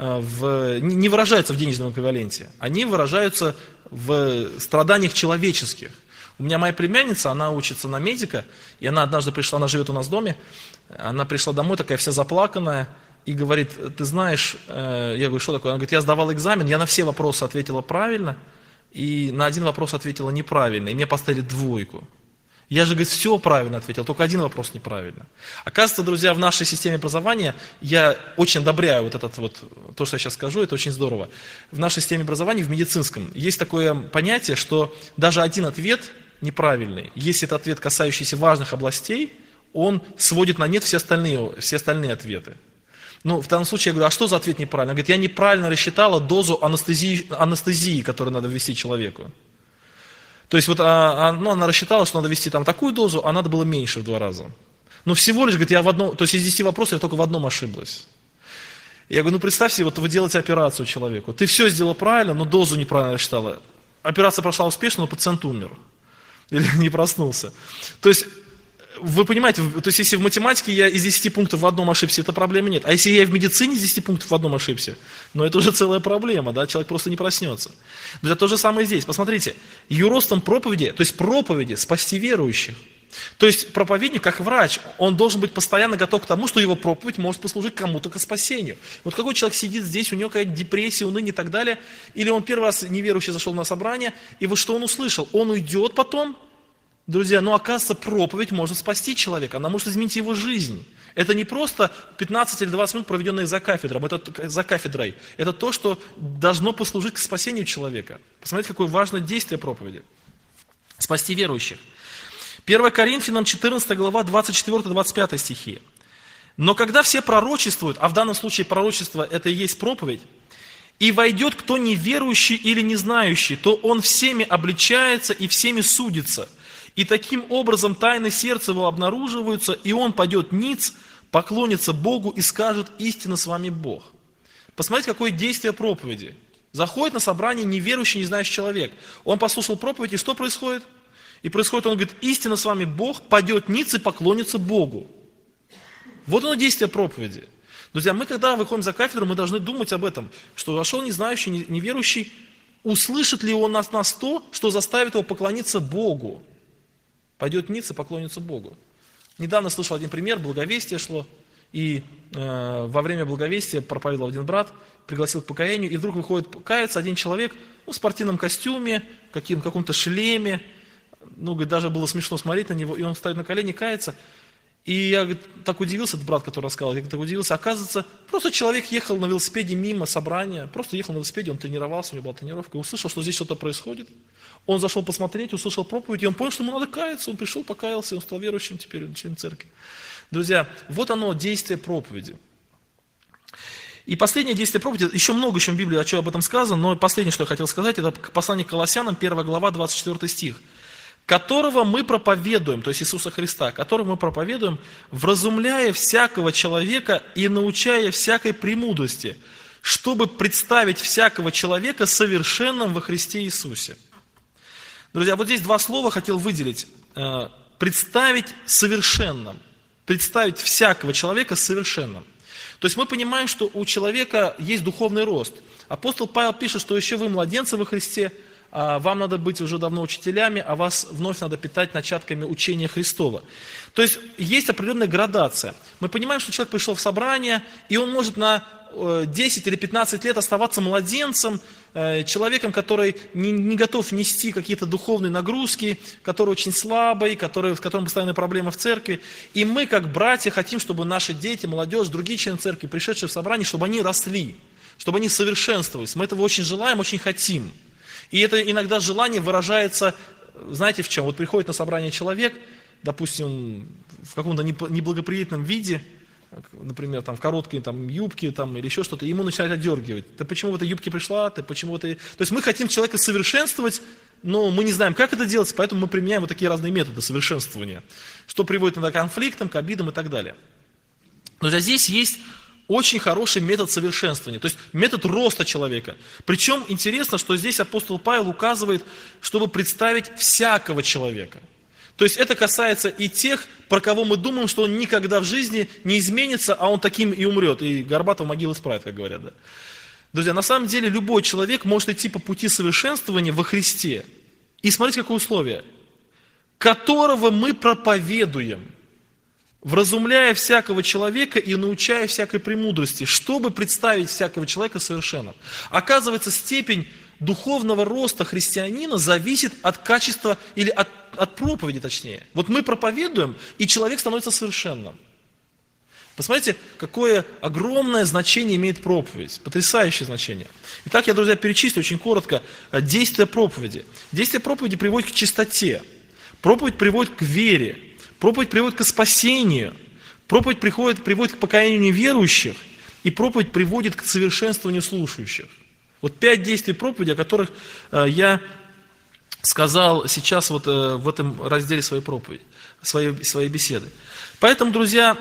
не выражаются в денежном эквиваленте, они выражаются в страданиях человеческих. У меня моя племянница, она учится на медика, и она однажды пришла, она живет у нас в доме, она пришла домой такая вся заплаканная, и говорит: ты знаешь, я говорю, что такое? Она говорит: я сдавал экзамен, я на все вопросы ответила правильно, и на один вопрос ответила неправильно, и мне поставили 2. Я же, говорит, все правильно ответил, только один вопрос неправильно. Оказывается, друзья, в нашей системе образования, я очень одобряю то, что я сейчас скажу, это очень здорово. В нашей системе образования, в медицинском, есть такое понятие, что даже один ответ неправильный, если это ответ, касающийся важных областей, он сводит на нет все остальные ответы. Ну, в данном случае я говорю: а что за ответ неправильно? Она говорит: я неправильно рассчитала дозу анестезии, которую надо ввести человеку. То есть вот она рассчитала, что надо ввести там такую дозу, а надо было меньше в 2 раза. Но всего лишь, говорит, то есть из 10 вопросов я только в одном ошиблась. Я говорю: ну представь себе, вот вы делаете операцию человеку, ты все сделал правильно, но дозу неправильно рассчитала. Операция прошла успешно, но пациент умер. Или не проснулся. То есть, вы понимаете, то есть если в математике я из 10 пунктов в одном ошибся, это проблемы нет. А если я в медицине из 10 пунктов в одном ошибся, ну это уже целая проблема, да, человек просто не проснется. Друзья, то же самое здесь. Посмотрите, юродством проповеди, то есть проповеди спасти верующих. То есть проповедник, как врач, он должен быть постоянно готов к тому, что его проповедь может послужить кому-то к спасению. Вот какой человек сидит здесь, у него какая-то депрессия, уныние и так далее, или он первый раз неверующий зашел на собрание, и вот что он услышал? Он уйдет потом. Друзья, оказывается, проповедь может спасти человека, она может изменить его жизнь. Это не просто 15 или 20 минут, проведенные за кафедрой. Это то, что должно послужить к спасению человека. Посмотрите, какое важное действие проповеди. Спасти верующих. 1 Коринфянам 14 глава, 24-25 стихи. «Но когда все пророчествуют, а в данном случае пророчество это и есть проповедь, и войдет кто неверующий или не знающий, то он всеми обличается и всеми судится. И таким образом тайны сердца его обнаруживаются, и он падет ниц, поклонится Богу и скажет: истинно с вами Бог». Посмотрите, какое действие проповеди. Заходит на собрание неверующий, не знающий человек. Он послушал проповедь, и что происходит? И происходит, он говорит: истинно с вами Бог, падет ниц и поклонится Богу. Вот оно действие проповеди. Друзья, мы когда выходим за кафедру, мы должны думать об этом, что вошел не знающий, неверующий, услышит ли он нас то, что заставит его поклониться Богу. Пойдет ниц и поклонится Богу. Недавно слышал один пример, благовестие шло, и во время благовестия проповедовал один брат, пригласил к покаянию, и вдруг выходит каяться один человек в спортивном костюме, каком-то шлеме, говорит, даже было смешно смотреть на него, и он встает на колени, кается. И я, говорит, так удивился, этот брат, который рассказал, я так удивился, оказывается, просто человек ехал на велосипеде мимо собрания, просто ехал на велосипеде, он тренировался, у него была тренировка, и услышал, что здесь что-то происходит. Он зашел посмотреть, услышал проповедь, и он понял, что ему надо каяться, он пришел, покаялся, и он стал верующим, теперь он член церкви. Друзья, вот оно, действие проповеди. И последнее действие проповеди, еще много в Библии, о чем об этом сказано, но последнее, что я хотел сказать, это послание к Колоссянам, 1 глава, 24 стих. «Которого мы проповедуем», то есть Иисуса Христа, «которого мы проповедуем, вразумляя всякого человека и научая всякой премудрости, чтобы представить всякого человека совершенным во Христе Иисусе». Друзья, вот здесь 2 слова хотел выделить. Представить совершенным. Представить всякого человека совершенным. То есть мы понимаем, что у человека есть духовный рост. Апостол Павел пишет, что еще вы младенцы во Христе, вам надо быть уже давно учителями, а вас вновь надо питать начатками учения Христова. То есть есть определенная градация. Мы понимаем, что человек пришел в собрание, и он может на 10 или 15 лет оставаться младенцем, человеком, который не готов нести какие-то духовные нагрузки, который очень слабый, с которым постоянные проблемы в церкви. И мы, как братья, хотим, чтобы наши дети, молодежь, другие члены церкви, пришедшие в собрание, чтобы они росли, чтобы они совершенствовались. Мы этого очень желаем, очень хотим. И это иногда желание выражается, знаете, в чем? Вот приходит на собрание человек, допустим, в каком-то неблагоприятном виде, например, там, в короткой там, юбке там, или еще что-то, ему начинают отдергивать. Ты почему в этой юбке пришла? Ты почему ты... То есть мы хотим человека совершенствовать, но мы не знаем, как это делать, поэтому мы применяем вот такие разные методы совершенствования, что приводит иногда к конфликтам, к обидам и так далее. Но здесь есть очень хороший метод совершенствования, то есть метод роста человека. Причем интересно, что здесь апостол Павел указывает, чтобы представить всякого человека. То есть это касается и тех, про кого мы думаем, что он никогда в жизни не изменится, а он таким и умрет, и горбатого могилы справит, как говорят. Да? Друзья, на самом деле любой человек может идти по пути совершенствования во Христе. И смотрите, какое условие. Которого мы проповедуем, вразумляя всякого человека и научая всякой премудрости, чтобы представить всякого человека совершенным. Оказывается, степень духовного роста христианина зависит от качества, или от проповеди точнее. Вот мы проповедуем, и человек становится совершенным. Посмотрите, какое огромное значение имеет проповедь. Потрясающее значение. Итак, я, друзья, перечислю очень коротко действия проповеди. Действие проповеди приводит к чистоте. Проповедь приводит к вере. Проповедь приводит к спасению, проповедь приводит к покаянию неверующих, и проповедь приводит к совершенствованию слушающих. Вот 5 действий проповеди, о которых я сказал сейчас вот в этом разделе своей проповеди, своей беседы. Поэтому, друзья,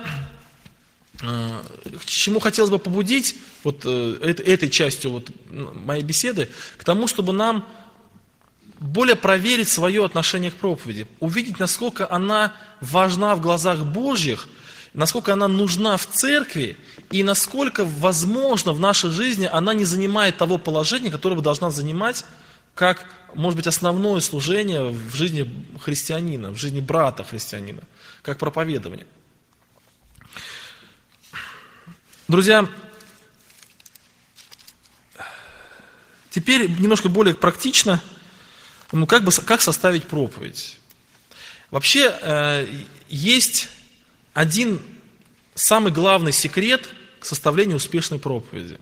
к чему хотелось бы побудить вот этой частью вот моей беседы, к тому, чтобы нам более проверить свое отношение к проповеди, увидеть, насколько она важна в глазах Божьих, насколько она нужна в церкви, и насколько, возможно, в нашей жизни она не занимает того положения, которое бы должна занимать, как, может быть, основное служение в жизни христианина, в жизни брата христианина, как проповедование. Друзья, теперь немножко более практично, как составить проповедь. Вообще, есть один самый главный секрет к составлению успешной проповеди.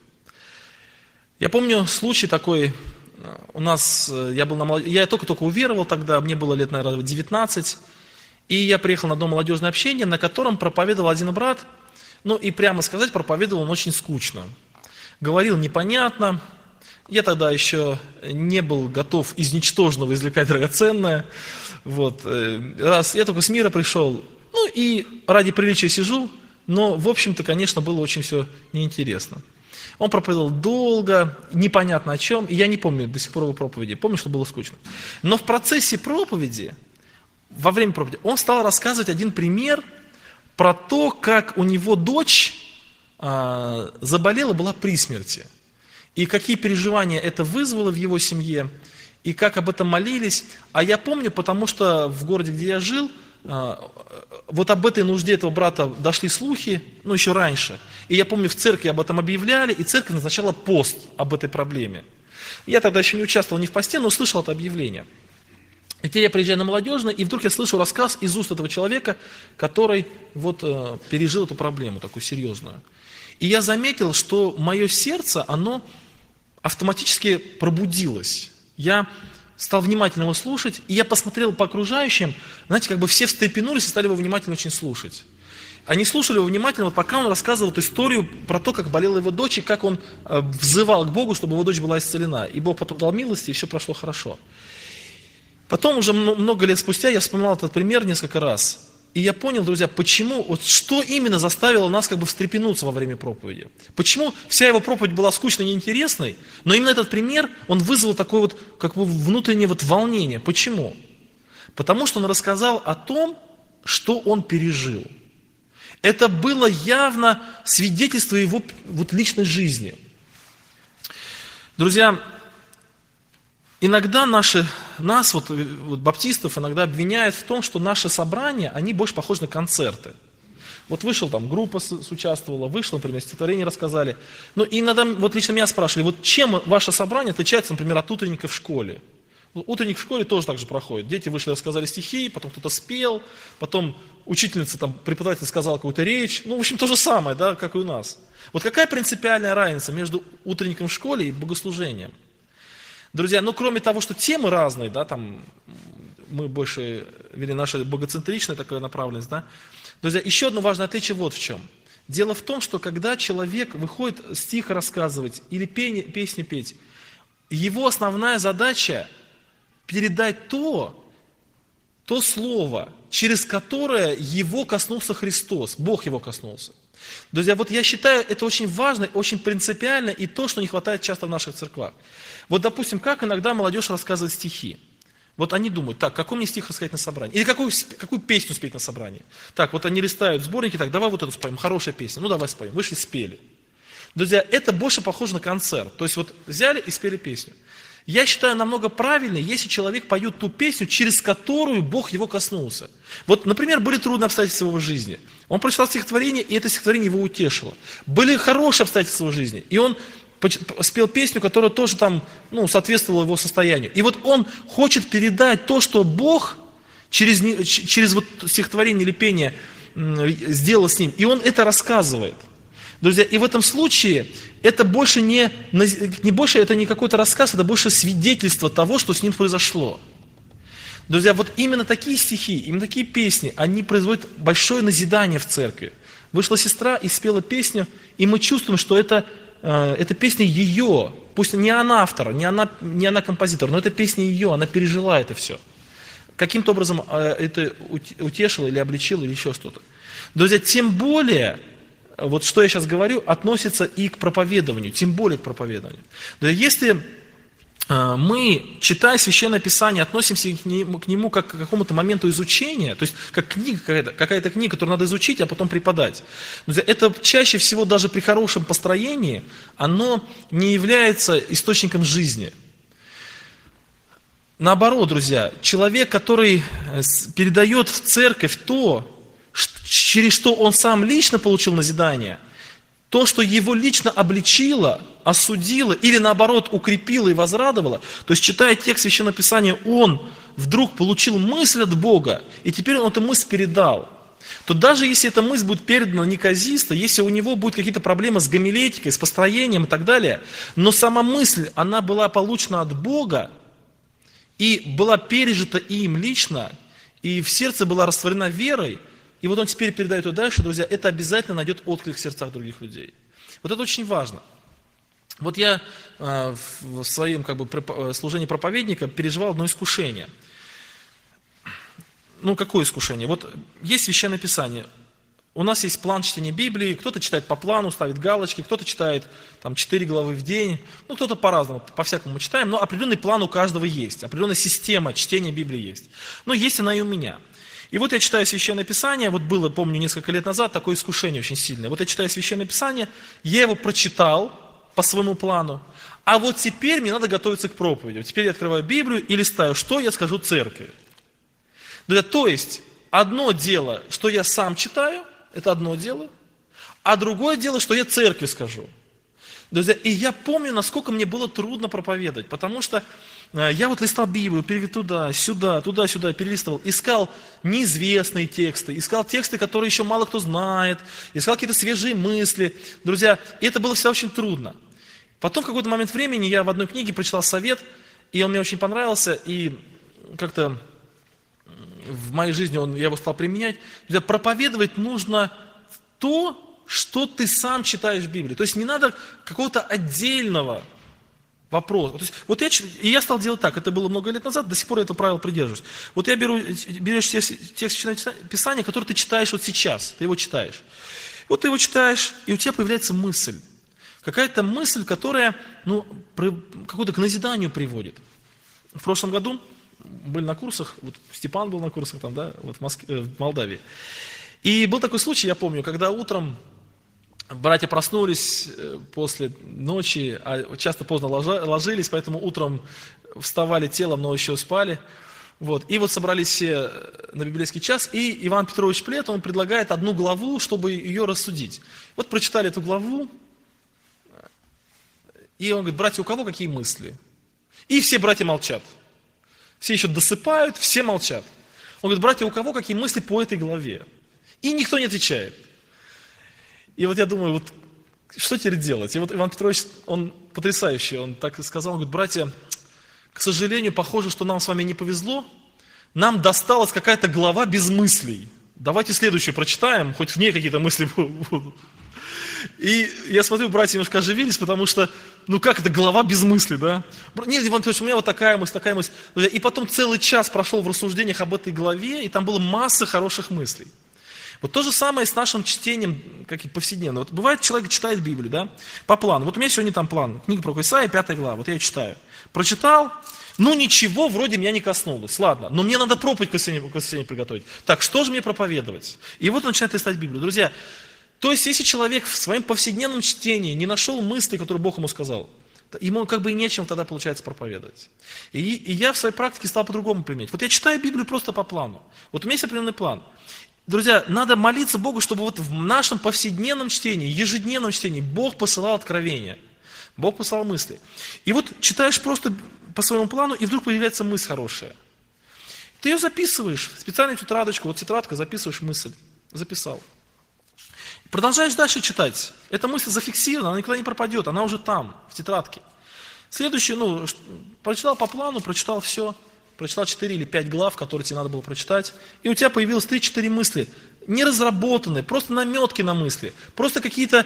Я помню случай такой, у нас, я только уверовал тогда, мне было лет, наверное, 19, и я приехал на одно молодежное общение, на котором проповедовал один брат, ну и прямо сказать, проповедовал он очень скучно. Говорил непонятно. Я тогда еще не был готов из ничтожного извлекать драгоценное. Вот. Раз я только с мира пришел, ну и ради приличия сижу, но, в общем-то, конечно, было очень все неинтересно. Он проповедовал долго, непонятно о чем, и я не помню до сих пор его проповеди, помню, что было скучно. Но в процессе проповеди, во время проповеди, он стал рассказывать один пример про то, как у него дочь заболела, была при смерти. И какие переживания это вызвало в его семье, и как об этом молились. А я помню, потому что в городе, где я жил, вот об этой нужде этого брата дошли слухи, ну еще раньше. И я помню, в церкви об этом объявляли, и церковь назначала пост об этой проблеме. Я тогда еще не участвовал ни в посте, но слышал это объявление. И теперь я приезжаю на молодежный, и вдруг я слышу рассказ из уст этого человека, который вот пережил эту проблему такую серьезную. И я заметил, что мое сердце, оно автоматически пробудилось. Я стал внимательно его слушать, и я посмотрел по окружающим, знаете, как бы все встрепенулись и стали его внимательно очень слушать. Они слушали его внимательно, вот пока он рассказывал эту историю про то, как болела его дочь, и как он взывал к Богу, чтобы его дочь была исцелена. И Бог потом дал милости, и все прошло хорошо. Потом, уже много лет спустя, я вспоминал этот пример несколько раз. И я понял, друзья, почему, вот что именно заставило нас как бы встрепенуться во время проповеди. Почему вся его проповедь была скучной и неинтересной, но именно этот пример, он вызвал такое вот, как бы внутреннее вот волнение. Почему? Потому что он рассказал о том, что он пережил. Это было явно свидетельство его вот личной жизни. Друзья, иногда нас, баптистов, иногда обвиняют в том, что наши собрания, они больше похожи на концерты. Вот вышел там, группа участвовала, вышло, например, стихотворение рассказали. Но иногда, вот лично меня спрашивали, вот чем ваше собрание отличается, например, от утренника в школе? Утренник в школе тоже так же проходит. Дети вышли, рассказали стихи, потом кто-то спел, потом учительница, преподаватель сказал какую-то речь. В общем, то же самое, да, как и у нас. Вот какая принципиальная разница между утренником в школе и богослужением? Друзья, кроме того, что темы разные, да, там мы больше, наша богоцентричная такая направленность, да. Друзья, еще одно важное отличие вот в чем. Дело в том, что когда человек выходит стих рассказывать или песни петь, его основная задача передать то слово, через которое его коснулся Христос, Бог его коснулся. Друзья, вот я считаю, это очень важно, очень принципиально, и то, что не хватает часто в наших церквах. Вот, допустим, как иногда молодежь рассказывает стихи. Вот они думают, так, какой мне стих рассказать на собрании? Или какую песню спеть на собрании? Так, вот они листают сборники, так, давай вот эту споем, хорошая песня, давай споем. Вышли, спели. Друзья, это больше похоже на концерт. То есть вот взяли и спели песню. Я считаю, намного правильнее, если человек поет ту песню, через которую Бог его коснулся. Вот, например, были трудные обстоятельства в его жизни. Он прочитал стихотворение, и это стихотворение его утешило. Были хорошие обстоятельства в его жизни, и он спел песню, которая тоже соответствовала его состоянию. И вот он хочет передать то, что Бог через вот стихотворение или пение сделал с ним, и он это рассказывает. Друзья, и в этом случае это больше это не какой-то рассказ, это больше свидетельство того, что с ним произошло. Друзья, вот именно такие стихи, именно такие песни, они производят большое назидание в церкви. Вышла сестра и спела песню, и мы чувствуем, что это песня ее, пусть не она автор, не она композитор, но это песня ее, она пережила это все. Каким-то образом это утешило или обличило, или еще что-то. Друзья, тем более, вот что я сейчас говорю, относится и к проповедованию, тем более к проповедованию. Друзья, если мы, читая Священное Писание, относимся к нему как к какому-то моменту изучения, то есть как книга какая-то книга, которую надо изучить, а потом преподать. Друзья, это чаще всего даже при хорошем построении, оно не является источником жизни. Наоборот, друзья, человек, который передает в церковь то, через что он сам лично получил назидание, то, что его лично обличило, осудило или наоборот укрепило и возрадовало, то есть читая текст Священного Писания, он вдруг получил мысль от Бога, и теперь он эту мысль передал, то даже если эта мысль будет передана неказисто, если у него будут какие-то проблемы с гомилетикой, с построением и так далее, но сама мысль, она была получена от Бога и была пережита им лично, и в сердце была растворена верой, и вот он теперь передает ее дальше, друзья, это обязательно найдет отклик в сердцах других людей. Вот это очень важно. Вот я в своем служении проповедника переживал одно искушение. Какое искушение? Вот есть Священное Писание. У нас есть план чтения Библии, кто-то читает по плану, ставит галочки, кто-то читает 4 главы в день, кто-то по-разному, по-всякому читаем, но определенный план у каждого есть, определенная система чтения Библии есть. Но есть она и у меня. И вот я читаю Священное Писание, вот было, помню, несколько лет назад такое искушение очень сильное. Вот я читаю Священное Писание, я его прочитал по своему плану, а вот теперь мне надо готовиться к проповеди. Теперь я открываю Библию и листаю, что я скажу церкви. То есть, одно дело, что я сам читаю, это одно дело, а другое дело, что я церкви скажу. Друзья, и я помню, насколько мне было трудно проповедовать, потому что я вот листал Библию, туда-сюда, перелистывал, искал неизвестные тексты, искал тексты, которые еще мало кто знает, искал какие-то свежие мысли. Друзья, и это было всегда очень трудно. Потом в какой-то момент времени я в одной книге прочитал совет, и он мне очень понравился, и как-то в моей жизни я его стал применять. Друзья, проповедовать нужно то, что ты сам читаешь в Библии. То есть не надо какого-то отдельного вопроса. То есть, я стал делать так, это было много лет назад, до сих пор я этого правила придерживаюсь. Вот я берешь текст Писания, который ты читаешь вот сейчас, ты его читаешь. Вот ты его читаешь, и у тебя появляется мысль. Какая-то мысль, которая какую-то к назиданию приводит. В прошлом году были на курсах, вот Степан был на курсах там, да, вот в Молдавии. И был такой случай, я помню, когда утром братья проснулись после ночи, а часто поздно ложились, поэтому утром вставали телом, но еще спали. Вот. И вот собрались все на библейский час, и Иван Петрович Плет, он предлагает одну главу, чтобы ее рассудить. Вот прочитали эту главу, и он говорит: братья, у кого какие мысли? И все братья молчат. Все еще досыпают, все молчат. Он говорит: братья, у кого какие мысли по этой главе? И никто не отвечает. И вот я думаю, вот что теперь делать? И вот Иван Петрович, он потрясающий, он так и сказал, он говорит: братья, к сожалению, похоже, что нам с вами не повезло, нам досталась какая-то глава без мыслей. Давайте следующую прочитаем, хоть в ней какие-то мысли будут. И я смотрю, братья немножко оживились, потому что, ну как это, глава без мысли, да? Нет, Иван Петрович, у меня вот такая мысль, такая мысль. И потом целый час прошел в рассуждениях об этой главе, и там была масса хороших мыслей. Вот то же самое с нашим чтением, как и повседневно. Вот бывает, человек читает Библию, да, по плану. Вот у меня сегодня там план, книга про Исаия, 5 глава, вот я ее читаю. Прочитал, ну ничего вроде меня не коснулось, ладно, но мне надо проповедь к воскресенью приготовить. Так, что же мне проповедовать? И вот он начинает листать Библию. Друзья, то есть, если человек в своем повседневном чтении не нашел мысли, которые Бог ему сказал, ему как бы и нечем тогда, получается, проповедовать. И я в своей практике стал по-другому применять. Вот я читаю Библию просто по плану. Вот у меня есть определенный план. Друзья, надо молиться Богу, чтобы вот в нашем повседневном чтении, ежедневном чтении Бог посылал откровения, Бог посылал мысли. И вот читаешь просто по своему плану, и вдруг появляется мысль хорошая. Ты ее записываешь, специальную тетрадочку, вот тетрадка, записываешь мысль, записал. Продолжаешь дальше читать. Эта мысль зафиксирована, она никуда не пропадет, она уже там, в тетрадке. Следующее, прочитал по плану, прочитал все. Прочитал 4 или 5 глав, которые тебе надо было прочитать, и у тебя появилось 3-4 мысли, не разработанные, просто наметки на мысли, просто какие-то,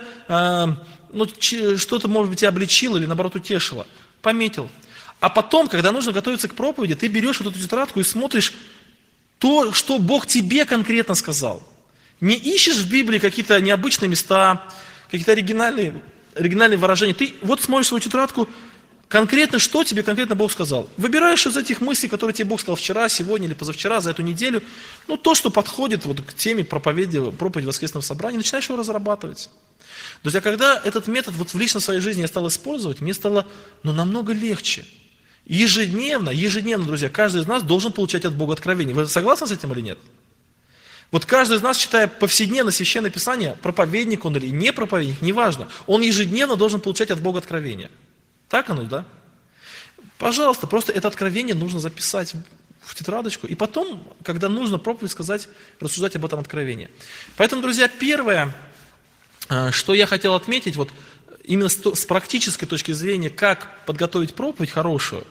что-то, может быть, тебя обличило или, наоборот, утешило, пометил. А потом, когда нужно готовиться к проповеди, ты берешь вот эту тетрадку и смотришь то, что Бог тебе конкретно сказал. Не ищешь в Библии какие-то необычные места, какие-то оригинальные выражения. Ты вот смотришь свою тетрадку, конкретно, что тебе конкретно Бог сказал. Выбираешь из этих мыслей, которые тебе Бог сказал вчера, сегодня или позавчера, за эту неделю, то, что подходит вот к теме проповеди воскресного собрания, начинаешь его разрабатывать. Друзья, когда этот метод вот в личной своей жизни я стал использовать, мне стало намного легче. Ежедневно, друзья, каждый из нас должен получать от Бога откровение. Вы согласны с этим или нет? Вот каждый из нас, читая повседневно Священное Писание, проповедник он или не проповедник, неважно, он ежедневно должен получать от Бога откровение. Так оно, да? Пожалуйста, просто это откровение нужно записать в тетрадочку, и потом, когда нужно проповедь сказать, рассуждать об этом откровении. Поэтому, друзья, первое, что я хотел отметить, вот именно с практической точки зрения, как подготовить проповедь хорошую,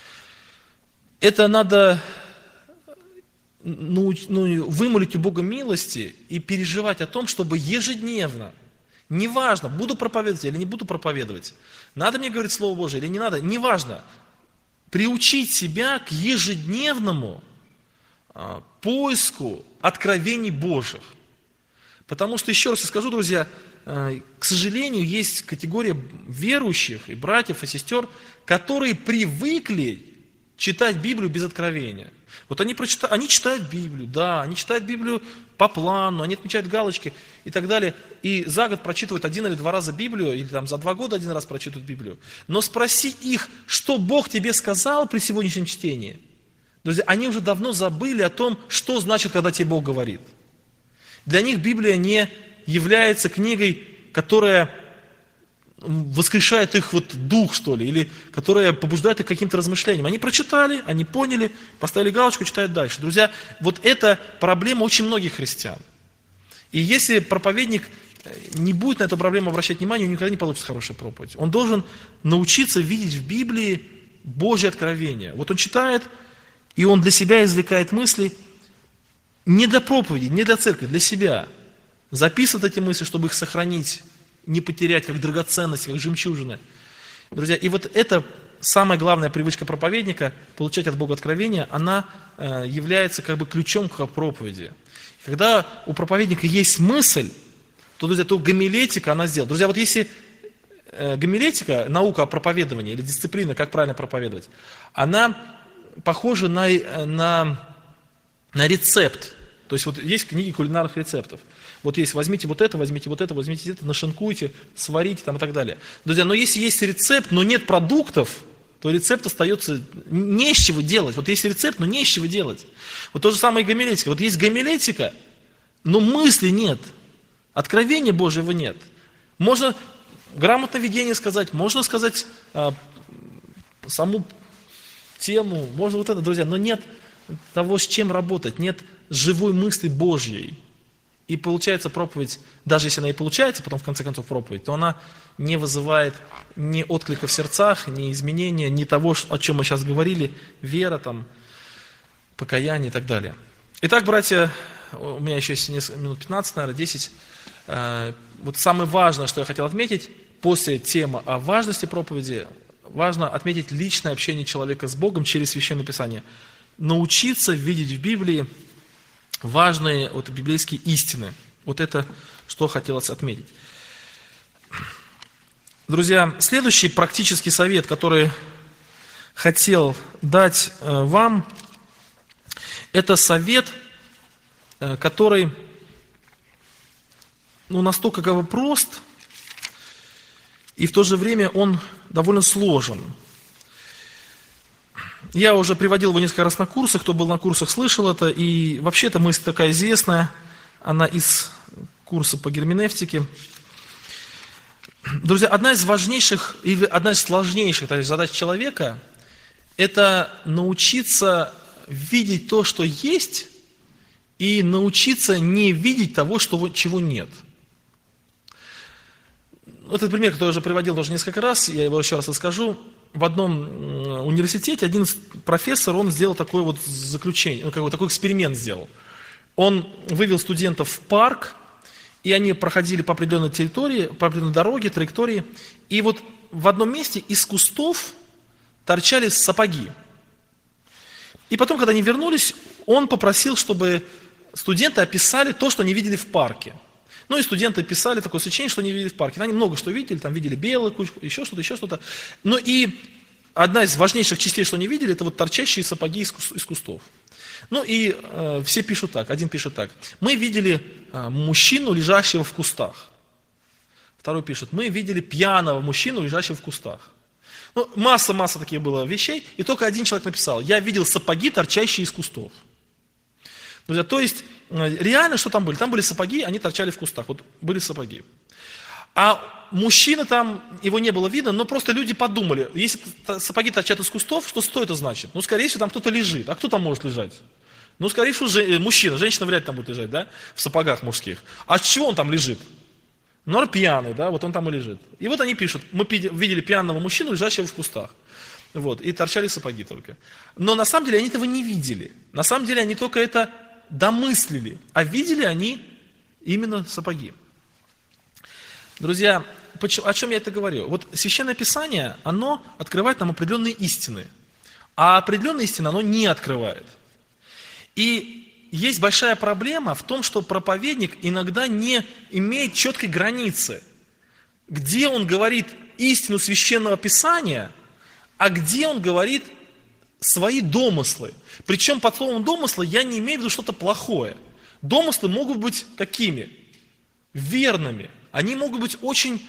это надо вымолить у Бога милости и переживать о том, чтобы ежедневно, неважно, буду проповедовать или не буду проповедовать, надо мне говорить Слово Божие или не надо, неважно, приучить себя к ежедневному поиску откровений Божьих. Потому что, еще раз я скажу, друзья, к сожалению, есть категория верующих и братьев, и сестер, которые привыкли читать Библию без откровения. Вот они читают Библию, да, они читают Библию по плану, они отмечают галочки и так далее. И за год прочитывают 1 или 2 раза Библию, или там за 2 года 1 раз прочитывают Библию. Но спроси их, что Бог тебе сказал при сегодняшнем чтении. Друзья, они уже давно забыли о том, что значит, когда тебе Бог говорит. Для них Библия не является книгой, которая воскрешает их дух, что ли, или которая побуждает их к каким-то размышлениям. Они прочитали, они поняли, поставили галочку, читают дальше. Друзья, вот это проблема очень многих христиан. И если проповедник не будет на эту проблему обращать внимание, у него никогда не получится хорошая проповедь. Он должен научиться видеть в Библии Божье откровение. Вот он читает, и он для себя извлекает мысли не для проповеди, не для церкви, для себя. Записывает эти мысли, чтобы их сохранить, не потерять как драгоценность, как жемчужины. Друзья, и вот это самая главная привычка проповедника, получать от Бога откровения, она является как бы ключом к проповеди. Когда у проповедника есть мысль, то, друзья, то гомилетика она сделает. Друзья, вот если гомилетика, наука о проповедовании или дисциплина, как правильно проповедовать, она похожа на рецепт. То есть вот есть книги кулинарных рецептов. Вот есть, возьмите вот это, возьмите вот это, возьмите это, нашинкуйте, сварите там и так далее. Друзья, но если есть рецепт, но нет продуктов, то рецепт остается, не с чего делать. Вот есть рецепт, но не с чего делать. Вот то же самое и гомилетика. Вот есть гомилетика, но мысли нет. Откровения Божьего нет. Можно грамотно видение сказать, можно сказать саму тему, можно вот это, друзья, но нет того, с чем работать, нет живой мысли Божьей. И получается проповедь, даже если она и получается, потом в конце концов проповедь, то она не вызывает ни отклика в сердцах, ни изменения, ни того, о чем мы сейчас говорили, вера, там, покаяние и так далее. Итак, братья, у меня еще есть несколько минут 15, наверное, 10. Вот самое важное, что я хотел отметить, после темы о важности проповеди, важно отметить личное общение человека с Богом через Священное Писание. Научиться видеть в Библии важные вот, библейские истины. Вот это, что хотелось отметить. Друзья, следующий практический совет, который хотел дать вам, это совет, который настолько как бы прост, и в то же время он довольно сложен. Я уже приводил его несколько раз на курсах, кто был на курсах, слышал это, и вообще эта мысль такая известная, она из курса по герменевтике. Друзья, одна из важнейших или одна из сложнейших задач человека – это научиться видеть то, что есть, и научиться не видеть того, чего нет. Этот пример, который я уже приводил тоже несколько раз, я его еще раз расскажу. В одном университете один профессор, он сделал такое вот заключение, такой эксперимент сделал. Он вывел студентов в парк, и они проходили по определенной территории, по определенной дороге, траектории, и вот в одном месте из кустов торчали сапоги. И потом, когда они вернулись, он попросил, чтобы студенты описали то, что они видели в парке. Ну и студенты писали такое сочинение, что они видели в парке. Они много что видели, там видели белую кучку, еще что-то, еще что-то. Ну и одна из важнейших частей, что они видели, это вот торчащие сапоги из кустов. Ну и все пишут так, один пишет так. Мы видели мужчину, лежащего в кустах. Второй пишет, мы видели пьяного мужчину, лежащего в кустах. Ну, масса таких было вещей, и только один человек написал, я видел сапоги, торчащие из кустов. Друзья, то есть, реально, что там были? Там были сапоги, они торчали в кустах. Вот были сапоги. А мужчина там, его не было видно, но просто люди подумали, если сапоги торчат из кустов, что это значит? Ну, скорее всего, там кто-то лежит. А кто там может лежать? Ну, скорее всего, мужчина. Женщина вряд ли там будет лежать, да? В сапогах мужских. А с чего он там лежит? Ну, пьяный, да? Вот он там и лежит. И вот они пишут, мы видели пьяного мужчину, лежащего в кустах. Вот, и торчали сапоги только. Но на самом деле они этого не видели. На самом деле они только это домыслили, а видели они именно сапоги. Друзья, о чем я это говорю? Вот Священное Писание, оно открывает нам определенные истины, а определенные истины оно не открывает. И есть большая проблема в том, что проповедник иногда не имеет четкой границы, где он говорит истину Священного Писания, а где он говорит свои домыслы. Причем под словом домыслы я не имею в виду что-то плохое. Домыслы могут быть какими? Верными. Они могут быть очень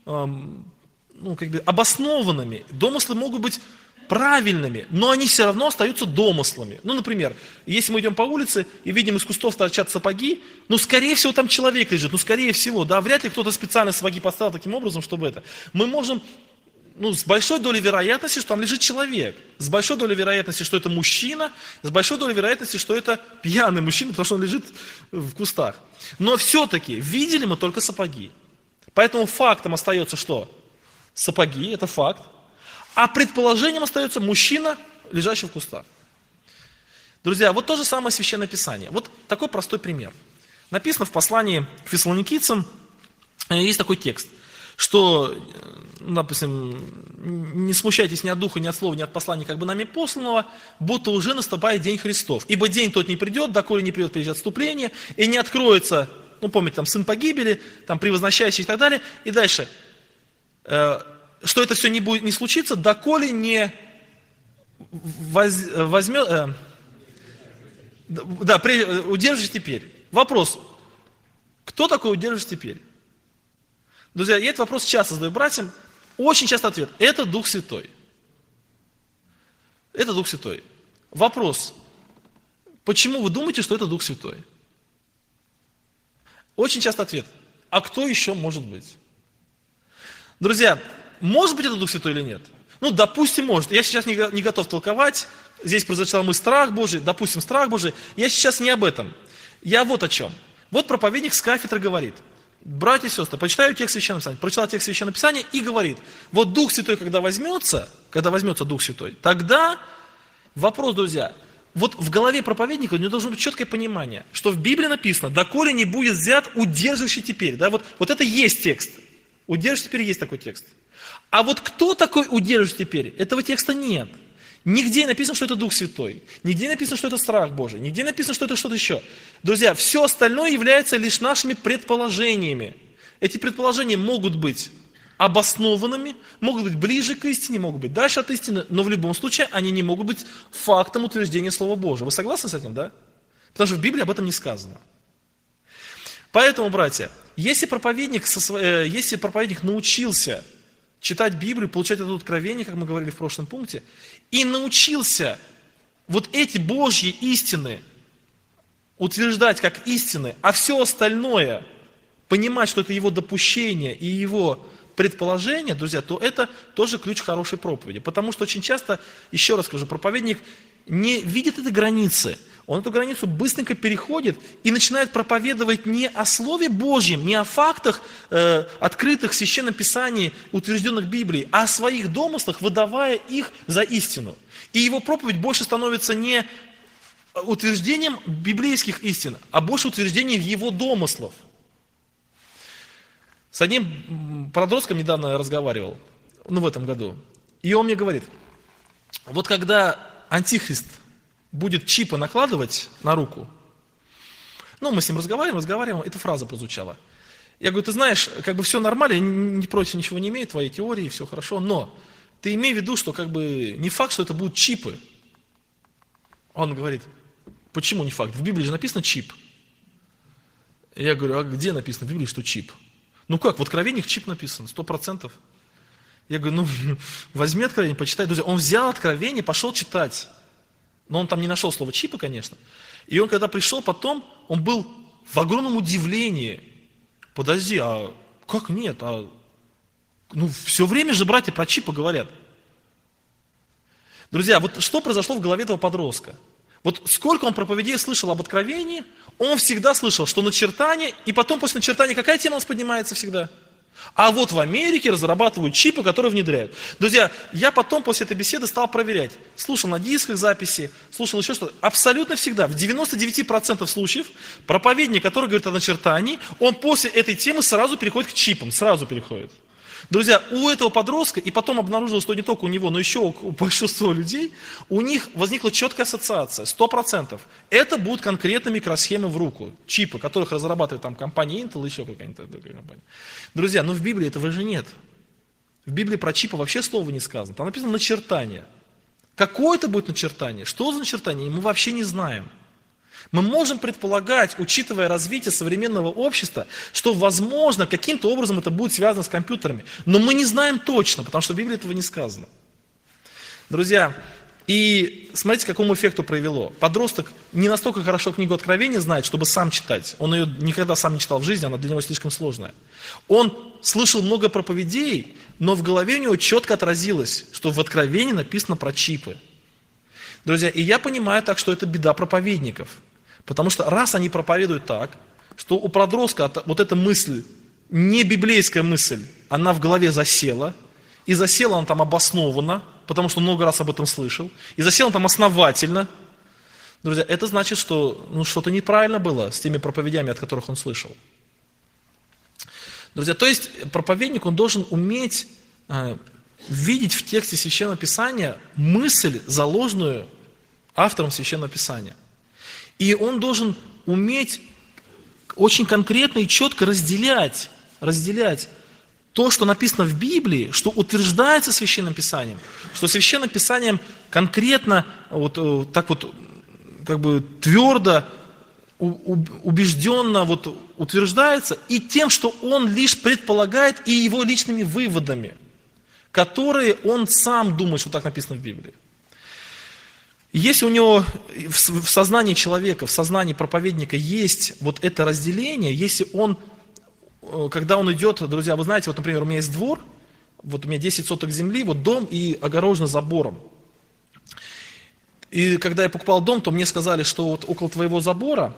обоснованными. Домыслы могут быть правильными, но они все равно остаются домыслами. Ну, например, если мы идем по улице и видим из кустов торчат сапоги, скорее всего, там человек лежит, скорее всего, да, вряд ли кто-то специально сапоги поставил таким образом, чтобы это. Мы можем с большой долей вероятности, что там лежит человек, с большой долей вероятности, что это мужчина, с большой долей вероятности, что это пьяный мужчина, потому что он лежит в кустах. Но все-таки видели мы только сапоги. Поэтому фактом остается что? Сапоги, это факт. А предположением остается мужчина, лежащий в кустах. Друзья, вот то же самое Священное Писание. Вот такой простой пример. Написано в послании к Фессалоникийцам, есть такой текст, что, допустим, не смущайтесь ни от духа, ни от слова, ни от послания, как бы нами посланного, будто уже наступает день Христов. Ибо день тот не придет, доколе не придет прежде отступление, и не откроется, помните, там, сын погибели, там, превозносящий и так далее. И дальше, что это все не случится, доколе не Да, удержишь теперь. Вопрос. Кто такой удержишь теперь? Друзья, я этот вопрос часто задаю братьям. Очень часто ответ. Это Дух Святой. Это Дух Святой. Вопрос. Почему вы думаете, что это Дух Святой? Очень часто ответ. А кто еще может быть? Друзья, может быть это Дух Святой или нет? Ну, допустим, может. Я сейчас не готов толковать. Здесь произошел мой страх Божий. Допустим, страх Божий. Я сейчас не об этом. Я вот о чем. Вот проповедник с кафедры говорит. Братья и сестры, почитаю текст Священного Писания. Прочитал текст Священного Писания и говорит. Вот Дух Святой, когда возьмется Дух Святой, тогда вопрос, друзья. Вот в голове проповедника у него должно быть четкое понимание, что в Библии написано, доколе не будет взят удерживающий теперь. Да, вот это есть текст. Удерживающий теперь есть такой текст. А вот кто такой удерживающий теперь? Этого текста нет. Нигде не написано, что это Дух Святой. Нигде не написано, что это страх Божий. Нигде не написано, что это что-то еще. Друзья, все остальное является лишь нашими предположениями. Эти предположения могут быть обоснованными, могут быть ближе к истине, могут быть дальше от истины, но в любом случае они не могут быть фактом утверждения Слова Божьего. Вы согласны с этим, да? Потому что в Библии об этом не сказано. Поэтому, братья, если проповедник научился читать Библию, получать это откровение, как мы говорили в прошлом пункте, и научился вот эти Божьи истины утверждать как истины, а все остальное понимать, что это его допущение и его предположение, друзья, то это тоже ключ к хорошей проповеди. Потому что очень часто, еще раз скажу, проповедник не видит этой границы. Он эту границу быстренько переходит и начинает проповедовать не о Слове Божьем, не о фактах, открытых в Священном Писании, утвержденных Библией, а о своих домыслах, выдавая их за истину. И его проповедь больше становится не утверждением библейских истин, а больше утверждением его домыслов. С одним подростком недавно я разговаривал, в этом году, и он мне говорит, вот когда Антихрист будет чипы накладывать на руку, мы с ним разговариваем, эта фраза прозвучала. Я говорю, ты знаешь, все нормально, я не против ничего не имею, твоей теории, все хорошо, но ты имей в виду, что не факт, что это будут чипы. Он говорит, почему не факт? В Библии же написано чип. Я говорю, а где написано в Библии, что чип? В Откровениях чип написан, 100%. Я говорю, возьми Откровение, почитай. Друзья, он взял Откровение, пошел читать. Но он там не нашел слова чипа, конечно. И он, когда пришел потом, он был в огромном удивлении. Подожди, а как нет? Все время же братья про чипы говорят. Друзья, вот что произошло в голове этого подростка? Вот сколько он проповедей слышал об Откровении, он всегда слышал, что начертание, и потом после начертания какая тема у нас поднимается всегда? А вот в Америке разрабатывают чипы, которые внедряют. Друзья, я потом после этой беседы стал проверять. Слушал на дисках записи, слушал еще что-то. Абсолютно всегда, в 99% случаев, проповедник, который говорит о начертании, он после этой темы сразу переходит к чипам, сразу переходит. Друзья, у этого подростка, и потом обнаружилось, что не только у него, но еще у большинства людей, у них возникла четкая ассоциация, 100%. Это будут конкретные микросхемы в руку, чипы, которых разрабатывает там компания Intel, еще какая-нибудь другая компания. Друзья, в Библии этого же нет. В Библии про чипы вообще слова не сказано. Там написано начертание. Какое это будет начертание? Что за начертание? Мы вообще не знаем. Мы можем предполагать, учитывая развитие современного общества, что, возможно, каким-то образом это будет связано с компьютерами. Но мы не знаем точно, потому что в Библии этого не сказано. Друзья, и смотрите, к какому эффекту привело. Подросток не настолько хорошо книгу Откровения знает, чтобы сам читать. Он ее никогда сам не читал в жизни, она для него слишком сложная. Он слышал много проповедей, но в голове у него четко отразилось, что в Откровении написано про чипы. Друзья, и я понимаю так, что это беда проповедников. Потому что раз они проповедуют так, что у подростка вот эта мысль, не библейская мысль, она в голове засела, и засела она там обоснованно, потому что много раз об этом слышал, и засела она там основательно. Друзья, это значит, что что-то неправильно было с теми проповедями, от которых он слышал. Друзья, то есть проповедник, он должен уметь видеть в тексте Священного Писания мысль, заложенную автором Священного Писания. И он должен уметь очень конкретно и четко разделять то, что написано в Библии, что утверждается Священным Писанием, что Священным Писанием конкретно как бы твердо, убежденно вот утверждается, и тем, что он лишь предполагает, и его личными выводами, которые он сам думает, что так написано в Библии. Если у него в сознании человека, в сознании проповедника есть вот это разделение, если он, когда он идет, друзья, вы знаете, вот, например, у меня есть двор, вот у меня 10 соток земли, вот дом и огорожен забором. И когда я покупал дом, то мне сказали, что вот около твоего забора,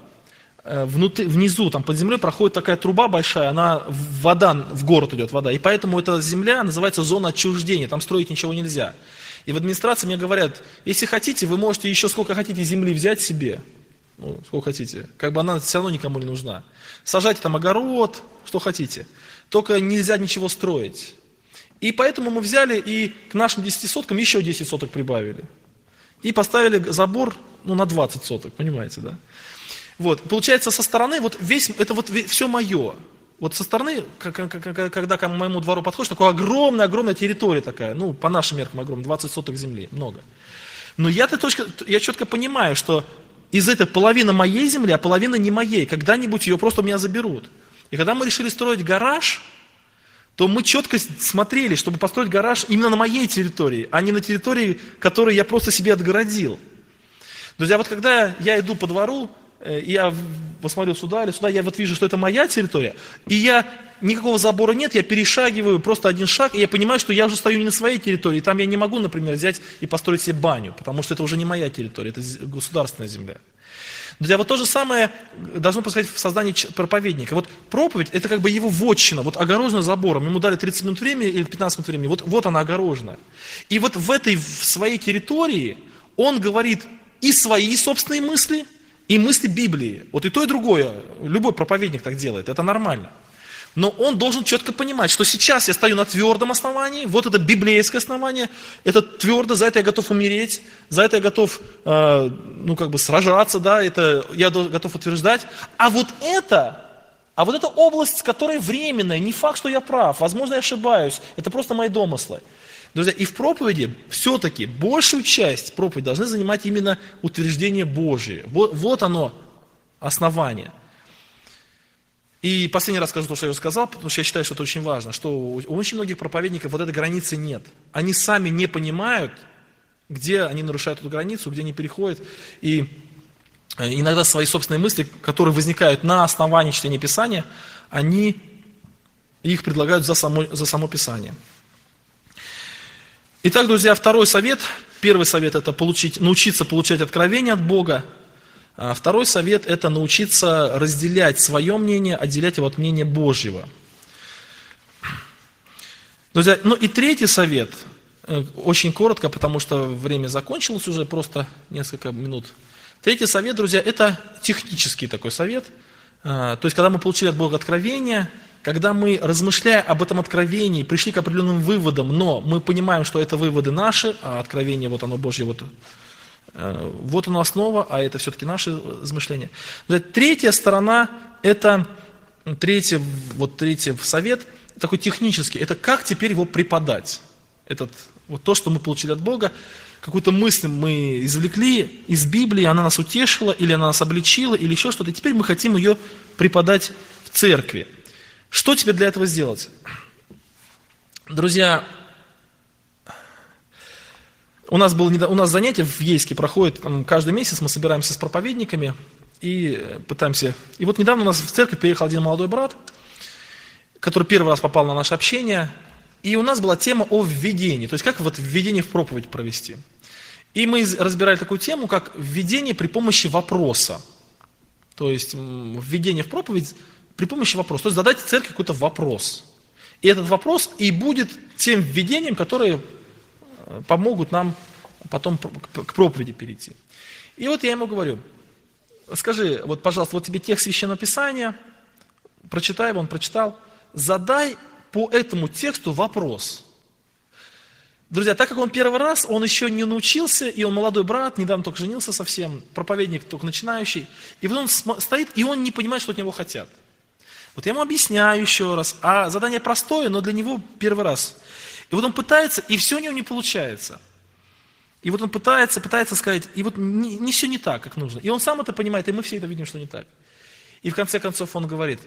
внизу, там под землей проходит такая труба большая, вода, в город идет вода, и поэтому эта земля называется зона отчуждения, там строить ничего нельзя. И в администрации мне говорят, если хотите, вы можете еще сколько хотите земли взять себе, ну, сколько хотите, как бы она все равно никому не нужна. Сажайте там огород, что хотите, только нельзя ничего строить. И поэтому мы взяли и к нашим 10 соткам еще 10 соток прибавили. И поставили забор, ну, на 20 соток, понимаете, да? Вот, получается, со стороны, вот весь, это вот все мое. Вот со стороны, когда к моему двору подходишь, такая огромная территория такая, ну, по нашим меркам огромная, 20 соток земли, много. Но я четко понимаю, что из этой половины моей земли, а половина не моей, когда-нибудь ее просто у меня заберут. И когда мы решили строить гараж, то мы четко смотрели, чтобы построить гараж именно на моей территории, а не на территории, которую я просто себе отгородил. Друзья, вот когда я иду по двору, и я посмотрю сюда или сюда, я вот вижу, что это моя территория, и никакого забора нет, я перешагиваю просто один шаг, и я понимаю, что я уже стою не на своей территории, там я не могу, например, взять и построить себе баню, потому что это уже не моя территория, это государственная земля. Друзья, вот то же самое должно происходить в создании проповедника. Вот проповедь, это как бы его вотчина, вот огорожена забором, ему дали 30 минут времени или 15 минут времени, вот она огорожена. И вот в своей территории он говорит и свои собственные мысли, и мысли Библии. Вот и то, и другое. Любой проповедник так делает, это нормально. Но он должен четко понимать, что сейчас я стою на твердом основании, вот это библейское основание, это твердо, за это я готов умереть, за это я готов, сражаться, да, это я готов утверждать. А вот эта область, которая временная, не факт, что я прав, возможно, я ошибаюсь, это просто мои домыслы. Друзья, и в проповеди все-таки большую часть проповеди должны занимать именно утверждение Божие. Вот оно, основание. И последний раз скажу то, что я уже сказал, потому что я считаю, что это очень важно, что у очень многих проповедников вот этой границы нет. Они сами не понимают, где они нарушают эту границу, где они переходят. И иногда свои собственные мысли, которые возникают на основании чтения Писания, они их предлагают за само Писание. Итак, друзья, второй совет. Первый совет – это научиться получать откровение от Бога. А второй совет – это научиться разделять свое мнение, отделять его от мнения Божьего. Друзья, и третий совет, очень коротко, потому что время закончилось уже, просто несколько минут. Третий совет, друзья, это технический такой совет. То есть, когда мы получили от Бога откровение, когда мы, размышляя об этом откровении, пришли к определенным выводам, но мы понимаем, что это выводы наши, а откровение, вот оно Божье, вот оно основа, а это все-таки наши размышления. Третья сторона, третий совет, такой технический, это как теперь его преподать. То, что мы получили от Бога, какую-то мысль мы извлекли из Библии, она нас утешила, или она нас обличила, или еще что-то, и теперь мы хотим ее преподать в церкви. Что тебе для этого сделать? Друзья, у нас занятие в Ейске проходит каждый месяц, мы собираемся с проповедниками и пытаемся... И вот недавно у нас в церковь приехал один молодой брат, который первый раз попал на наше общение, и у нас была тема о введении, то есть как введение в проповедь провести. И мы разбирали такую тему, как введение при помощи вопроса. То есть введение в проповедь при помощи вопроса. То есть задать церкви какой-то вопрос. И этот вопрос и будет тем введением, которые помогут нам потом к проповеди перейти. И вот я ему говорю, скажи, пожалуйста, тебе текст Священного Писания, прочитай его, он прочитал, задай по этому тексту вопрос. Друзья, так как он первый раз, он еще не научился, и он молодой брат, недавно только женился совсем, проповедник только начинающий, и вот он стоит, и он не понимает, что от него хотят. Вот я ему объясняю еще раз, а задание простое, но для него первый раз. И вот он пытается, и все у него не получается. И вот он пытается сказать, и вот не все не так, как нужно. И он сам это понимает, и мы все это видим, что не так. И в конце концов он говорит,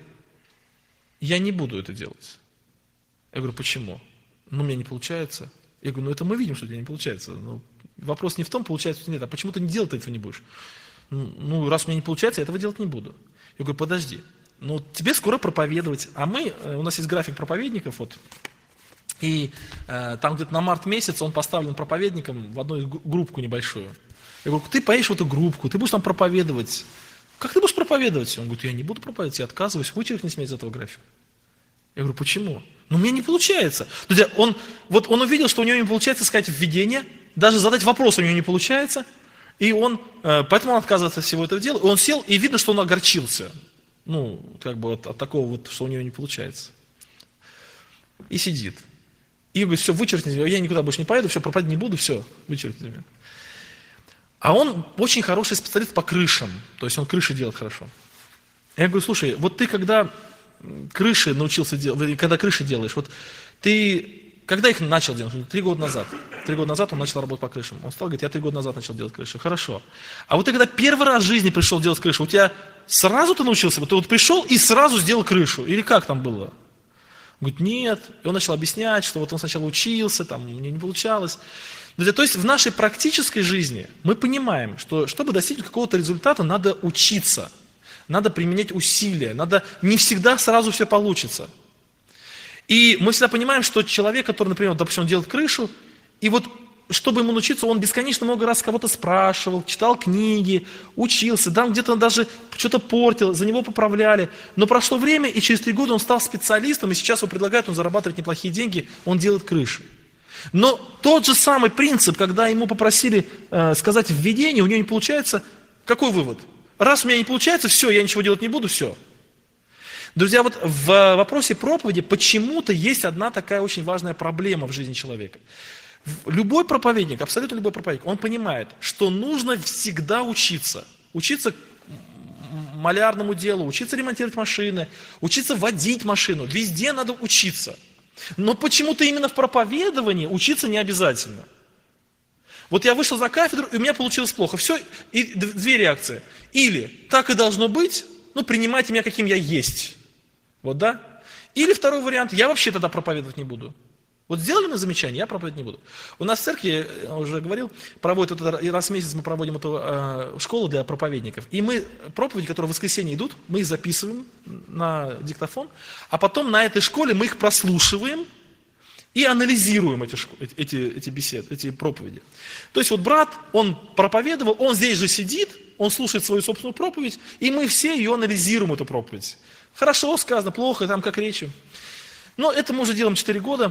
я не буду это делать. Я говорю, почему? Ну, у меня не получается. Я говорю, ну это мы видим, что у тебя не получается. Ну, вопрос не в том, получается или нет, а почему ты не делать этого не будешь? Ну, раз у меня не получается, я этого делать не буду. Я говорю, подожди, ну тебе скоро проповедовать, а у нас есть график проповедников, вот, и там где-то на март месяц он поставлен проповедником в одну группку небольшую. Я говорю, ты поедешь в эту группку, ты будешь там проповедовать. Как ты будешь проповедовать? Он говорит, я не буду проповедовать, я отказываюсь, вычеркни меня из этого графика. Я говорю, почему? Ну, у меня не получается. Друзья, он увидел, что у него не получается сказать введение, даже задать вопрос у него не получается, и поэтому он отказывается от всего этого дела, и он сел, и видно, что он огорчился. Ну, как бы от такого вот, что у него не получается. И сидит. И говорит, все, вычеркните меня, я никуда больше не поеду, все, проповедовать не буду, все, вычеркните меня. А он очень хороший специалист по крышам, то есть он крыши делает хорошо. Я говорю, слушай, вот ты когда крыши научился делать, когда крыши делаешь, вот ты, когда их начал делать? 3 года назад. 3 года назад он начал работать по крышам. Он стал говорить, я 3 года назад начал делать крыши. Хорошо. А вот ты когда первый раз в жизни пришел делать крышу, у тебя сразу ты научился? Вот ты вот пришел и сразу сделал крышу? Или как там было? Он говорит, нет. И он начал объяснять, что вот он сначала учился, там, мне не получалось. Друзья, то есть в нашей практической жизни мы понимаем, что чтобы достичь какого-то результата, надо учиться, надо применять усилия, не всегда сразу все получится. И мы всегда понимаем, что человек, который, например, допустим, он делает крышу, и вот чтобы ему научиться, он бесконечно много раз кого-то спрашивал, читал книги, учился, там где-то даже что-то портил, за него поправляли. Но прошло время, и через 3 года он стал специалистом, и сейчас его предлагают, он зарабатывает неплохие деньги, он делает крыши. Но тот же самый принцип, когда ему попросили сказать введение, у него не получается, какой вывод? Раз у меня не получается, все, я ничего делать не буду, все. Друзья, вот в вопросе проповеди почему-то есть одна такая очень важная проблема в жизни человека. Любой проповедник, абсолютно любой проповедник, он понимает, что нужно всегда учиться. Учиться малярному делу, учиться ремонтировать машины, учиться водить машину. Везде надо учиться. Но почему-то именно в проповедовании учиться не обязательно. Вот я вышел за кафедру, и у меня получилось плохо. Все, и 2 реакции. Или так и должно быть, ну принимайте меня, каким я есть. Вот, да? Или второй вариант, я вообще тогда проповедовать не буду. Вот сделали мы замечание, я проповедовать не буду. У нас в церкви, я уже говорил, проводят раз в месяц мы проводим эту школу для проповедников. И мы проповеди, которые в воскресенье идут, мы их записываем на диктофон, а потом на этой школе мы их прослушиваем и анализируем эти беседы, эти проповеди. То есть вот брат, он проповедовал, он здесь же сидит, он слушает свою собственную проповедь, и мы все ее анализируем, эту проповедь. Хорошо сказано, плохо, там как речи. Но это мы уже делаем 4 года.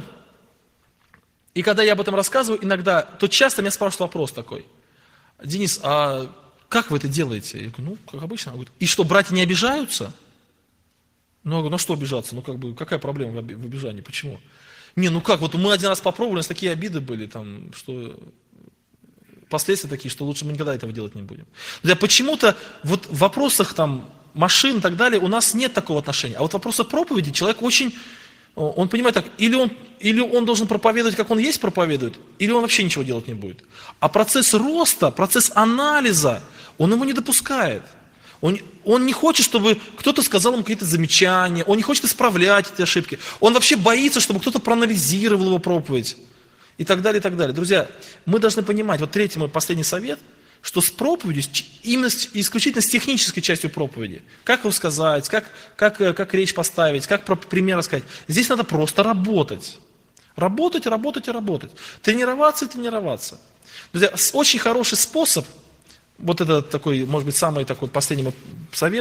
И когда я об этом рассказываю иногда, то часто меня спрашивают вопрос такой. Денис, а как вы это делаете? Я говорю, ну, как обычно. Он говорит, и что, братья не обижаются? Ну, я говорю, ну что обижаться? Ну, как бы, какая проблема в обижании? Почему? Не, ну как, вот мы один раз попробовали, у нас такие обиды были, там, что последствия такие, что лучше мы никогда этого делать не будем. Друзья, почему-то вот в вопросах там машин и так далее у нас нет такого отношения. А вот в вопросах проповеди человек очень... Он понимает так, или он должен проповедовать, как он есть проповедует, или он вообще ничего делать не будет. А процесс роста, процесс анализа, он его не допускает. Он не хочет, чтобы кто-то сказал ему какие-то замечания, он не хочет исправлять эти ошибки. Он вообще боится, чтобы кто-то проанализировал его проповедь. И так далее, и так далее. Друзья, мы должны понимать, вот 3-й мой последний совет, что с проповедью, именно исключительно с технической частью проповеди, как его сказать, как речь поставить, как пример рассказать, здесь надо просто работать. Работать, работать и работать. Тренироваться и тренироваться. Друзья, очень хороший способ, вот это такой, может быть, самый такой последний мой совет,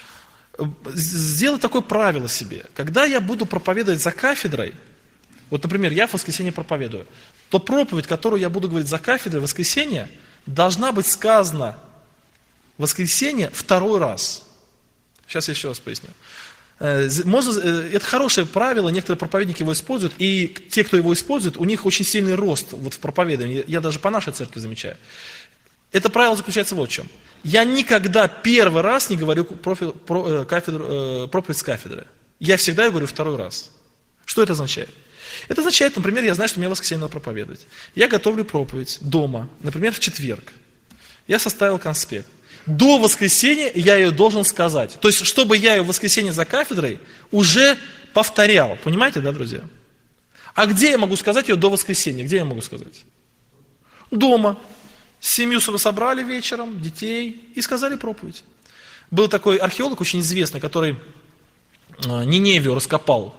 сделать такое правило себе. Когда я буду проповедовать за кафедрой, вот, например, я в воскресенье проповедую, то проповедь, которую я буду говорить за кафедрой в воскресенье, должна быть сказана в воскресенье 2-й раз. Сейчас я еще раз поясню. Это хорошее правило, некоторые проповедники его используют, и те, кто его использует, у них очень сильный рост вот в проповедовании. Я даже по нашей церкви замечаю. Это правило заключается вот в чем. Я никогда 1-й раз не говорю проповедь с кафедры. Я всегда говорю 2-й раз. Что это означает? Это означает, например, я знаю, что мне в воскресенье надо проповедовать. Я готовлю проповедь дома, например, в четверг. Я составил конспект. До воскресенья я ее должен сказать. То есть, чтобы я ее в воскресенье за кафедрой уже повторял. Понимаете, да, друзья? А где я могу сказать ее до воскресенья? Где я могу сказать? Дома. Семью собрали вечером, детей, и сказали проповедь. Был такой археолог очень известный, который Ниневию раскопал.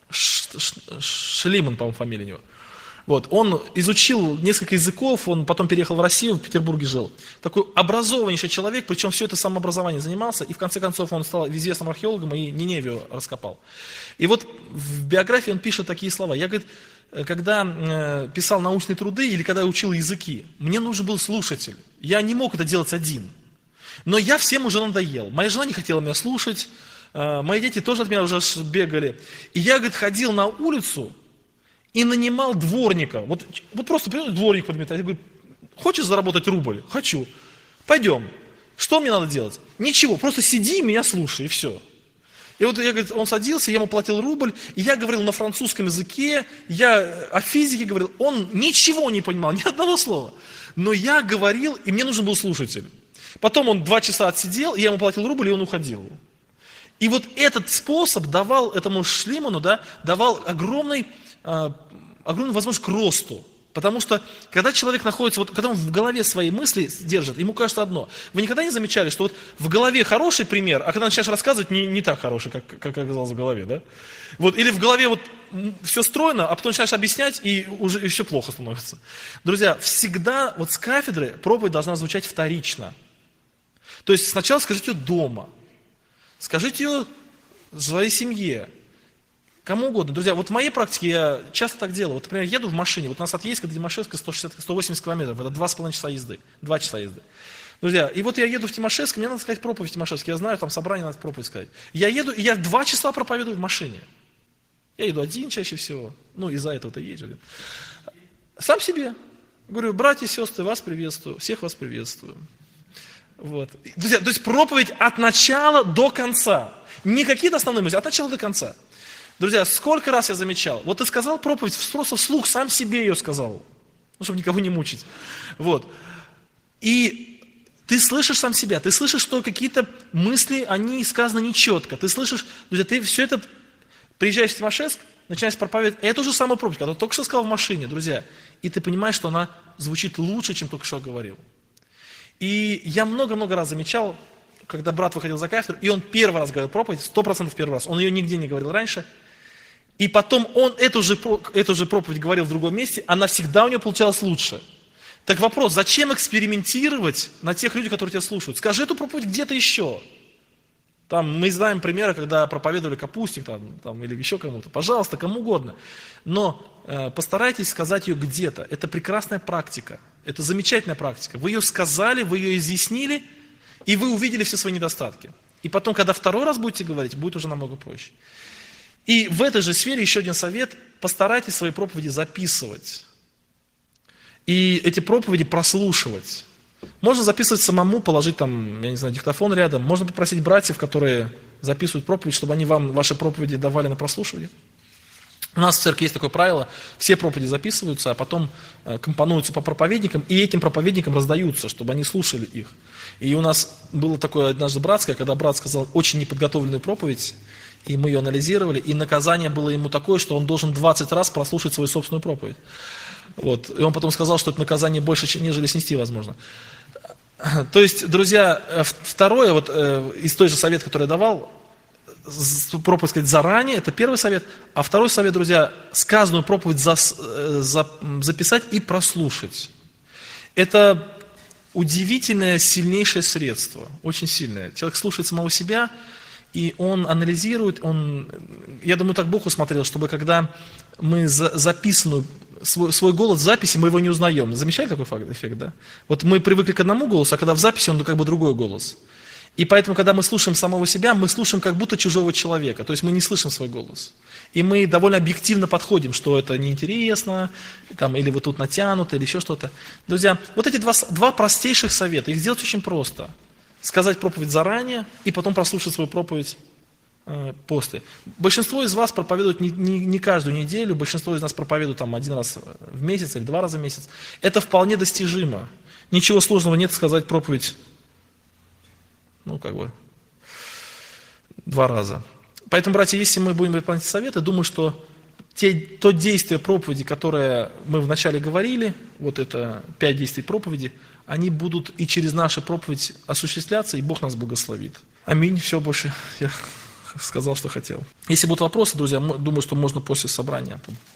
Шлиман, по-моему, фамилия у него. Вот, он изучил несколько языков, он потом переехал в Россию, в Петербурге жил. Такой образованнейший человек, причем все это самообразование занимался, и в конце концов он стал известным археологом и Ниневию раскопал. И вот в биографии он пишет такие слова. Я, говорит, когда писал научные труды или когда учил языки, мне нужен был слушатель. Я не мог это делать один. Но я всем уже надоел. Моя жена не хотела меня слушать, мои дети тоже от меня уже бегали. И я, говорит, ходил на улицу и нанимал дворника. Вот просто дворник подметать. Я говорю, хочешь заработать рубль? Хочу. Пойдем. Что мне надо делать? Ничего, просто сиди и меня слушай, и все. И вот я, говорит, он садился, я ему платил рубль, и я говорил на французском языке, я о физике говорил, он ничего не понимал, ни одного слова. Но я говорил, и мне нужен был слушатель. Потом он 2 часа отсидел, и я ему платил рубль, и он уходил. И вот этот способ давал этому Шлиману, да, давал огромную возможность к росту. Потому что, когда человек находится, вот когда он в голове свои мысли держит, ему кажется одно. Вы никогда не замечали, что вот в голове хороший пример, а когда начинаешь рассказывать, не так хороший, как оказалось в голове, да? Вот, или в голове вот все стройно, а потом начинаешь объяснять, и уже и все плохо становится. Друзья, всегда вот с кафедры проповедь должна звучать вторично. То есть сначала скажите ее дома, скажите ее своей семье, кому угодно. Друзья, вот в моей практике я часто так делаю. Вот, например, еду в машине, вот у нас от Ейска до Тимошевска 180 километров, это 2,5 часа езды, 2 часа езды. Друзья, и вот я еду в Тимошевск, мне надо сказать проповедь в Тимошевске, я знаю, там собрание надо проповедь сказать. Я еду, и я 2 часа проповедую в машине. Я еду один чаще всего, ну из-за этого-то езжу. Сам себе. Говорю, братья и сестры, вас приветствую, всех вас приветствую. Вот. Друзья, то есть проповедь от начала до конца. Не какие-то основные мысли, от начала до конца. Друзья, сколько раз я замечал, вот ты сказал проповедь, просто вслух сам себе ее сказал, ну, чтобы никого не мучить. Вот. И ты слышишь сам себя, ты слышишь, что какие-то мысли, они сказаны нечетко. Ты слышишь, друзья, ты все это, приезжаешь в Тимошевск, начинаешь проповедовать, и это уже самая проповедь, когда ты только что сказал в машине, друзья, и ты понимаешь, что она звучит лучше, чем только что говорил. И я много-много раз замечал, когда брат выходил за кафедру, и он первый раз говорил проповедь, 100% первый раз, он ее нигде не говорил раньше, и потом он эту же проповедь говорил в другом месте, она всегда у него получалась лучше. Так вопрос, зачем экспериментировать на тех людях, которые тебя слушают? Скажи эту проповедь где-то еще. Там мы знаем примеры, когда проповедовали Капустник там, или еще кому-то. Пожалуйста, кому угодно. Но постарайтесь сказать ее где-то. Это прекрасная практика. Это замечательная практика. Вы ее сказали, вы ее изъяснили, и вы увидели все свои недостатки. И потом, когда второй раз будете говорить, будет уже намного проще. И в этой же сфере еще один совет. Постарайтесь свои проповеди записывать. И эти проповеди прослушивать. Можно записывать самому, положить там, я не знаю, диктофон рядом. Можно попросить братьев, которые записывают проповедь, чтобы они вам ваши проповеди давали на прослушивание. У нас в церкви есть такое правило, все проповеди записываются, а потом компонуются по проповедникам, и этим проповедникам раздаются, чтобы они слушали их. И у нас было такое однажды братское, когда брат сказал очень неподготовленную проповедь, и мы ее анализировали, и наказание было ему такое, что он должен 20 раз прослушать свою собственную проповедь. Вот. И он потом сказал, что это наказание больше, нежели снести возможно. То есть, друзья, второе, вот из той же совета, который я давал, проповедь сказать заранее, это первый совет. А второй совет, друзья, сказанную проповедь записать и прослушать. Это удивительное, сильнейшее средство, очень сильное. Человек слушает самого себя, и он анализирует, я думаю, так Бог усмотрел, чтобы когда мы записанную свой голос в записи, мы его не узнаем. Замечали такой эффект, да? Вот мы привыкли к одному голосу, а когда в записи он как бы другой голос. И поэтому, когда мы слушаем самого себя, мы слушаем как будто чужого человека. То есть мы не слышим свой голос. И мы довольно объективно подходим, что это неинтересно, там, или вот тут натянуто, или еще что-то. Друзья, вот эти два простейших совета, их сделать очень просто. Сказать проповедь заранее, и потом прослушать свою проповедь посты. Большинство из вас проповедует не каждую неделю, большинство из нас проповедует там 1 раз в месяц или 2 раза в месяц. Это вполне достижимо. Ничего сложного нет сказать проповедь, 2 раза. Поэтому, братья, если мы будем выполнять советы, думаю, что то действие проповеди, которое мы вначале говорили, вот это 5 действий проповеди, они будут и через нашу проповедь осуществляться, и Бог нас благословит. Аминь. Все, больше я сказал, что хотел. Если будут вопросы, друзья, думаю, что можно после собрания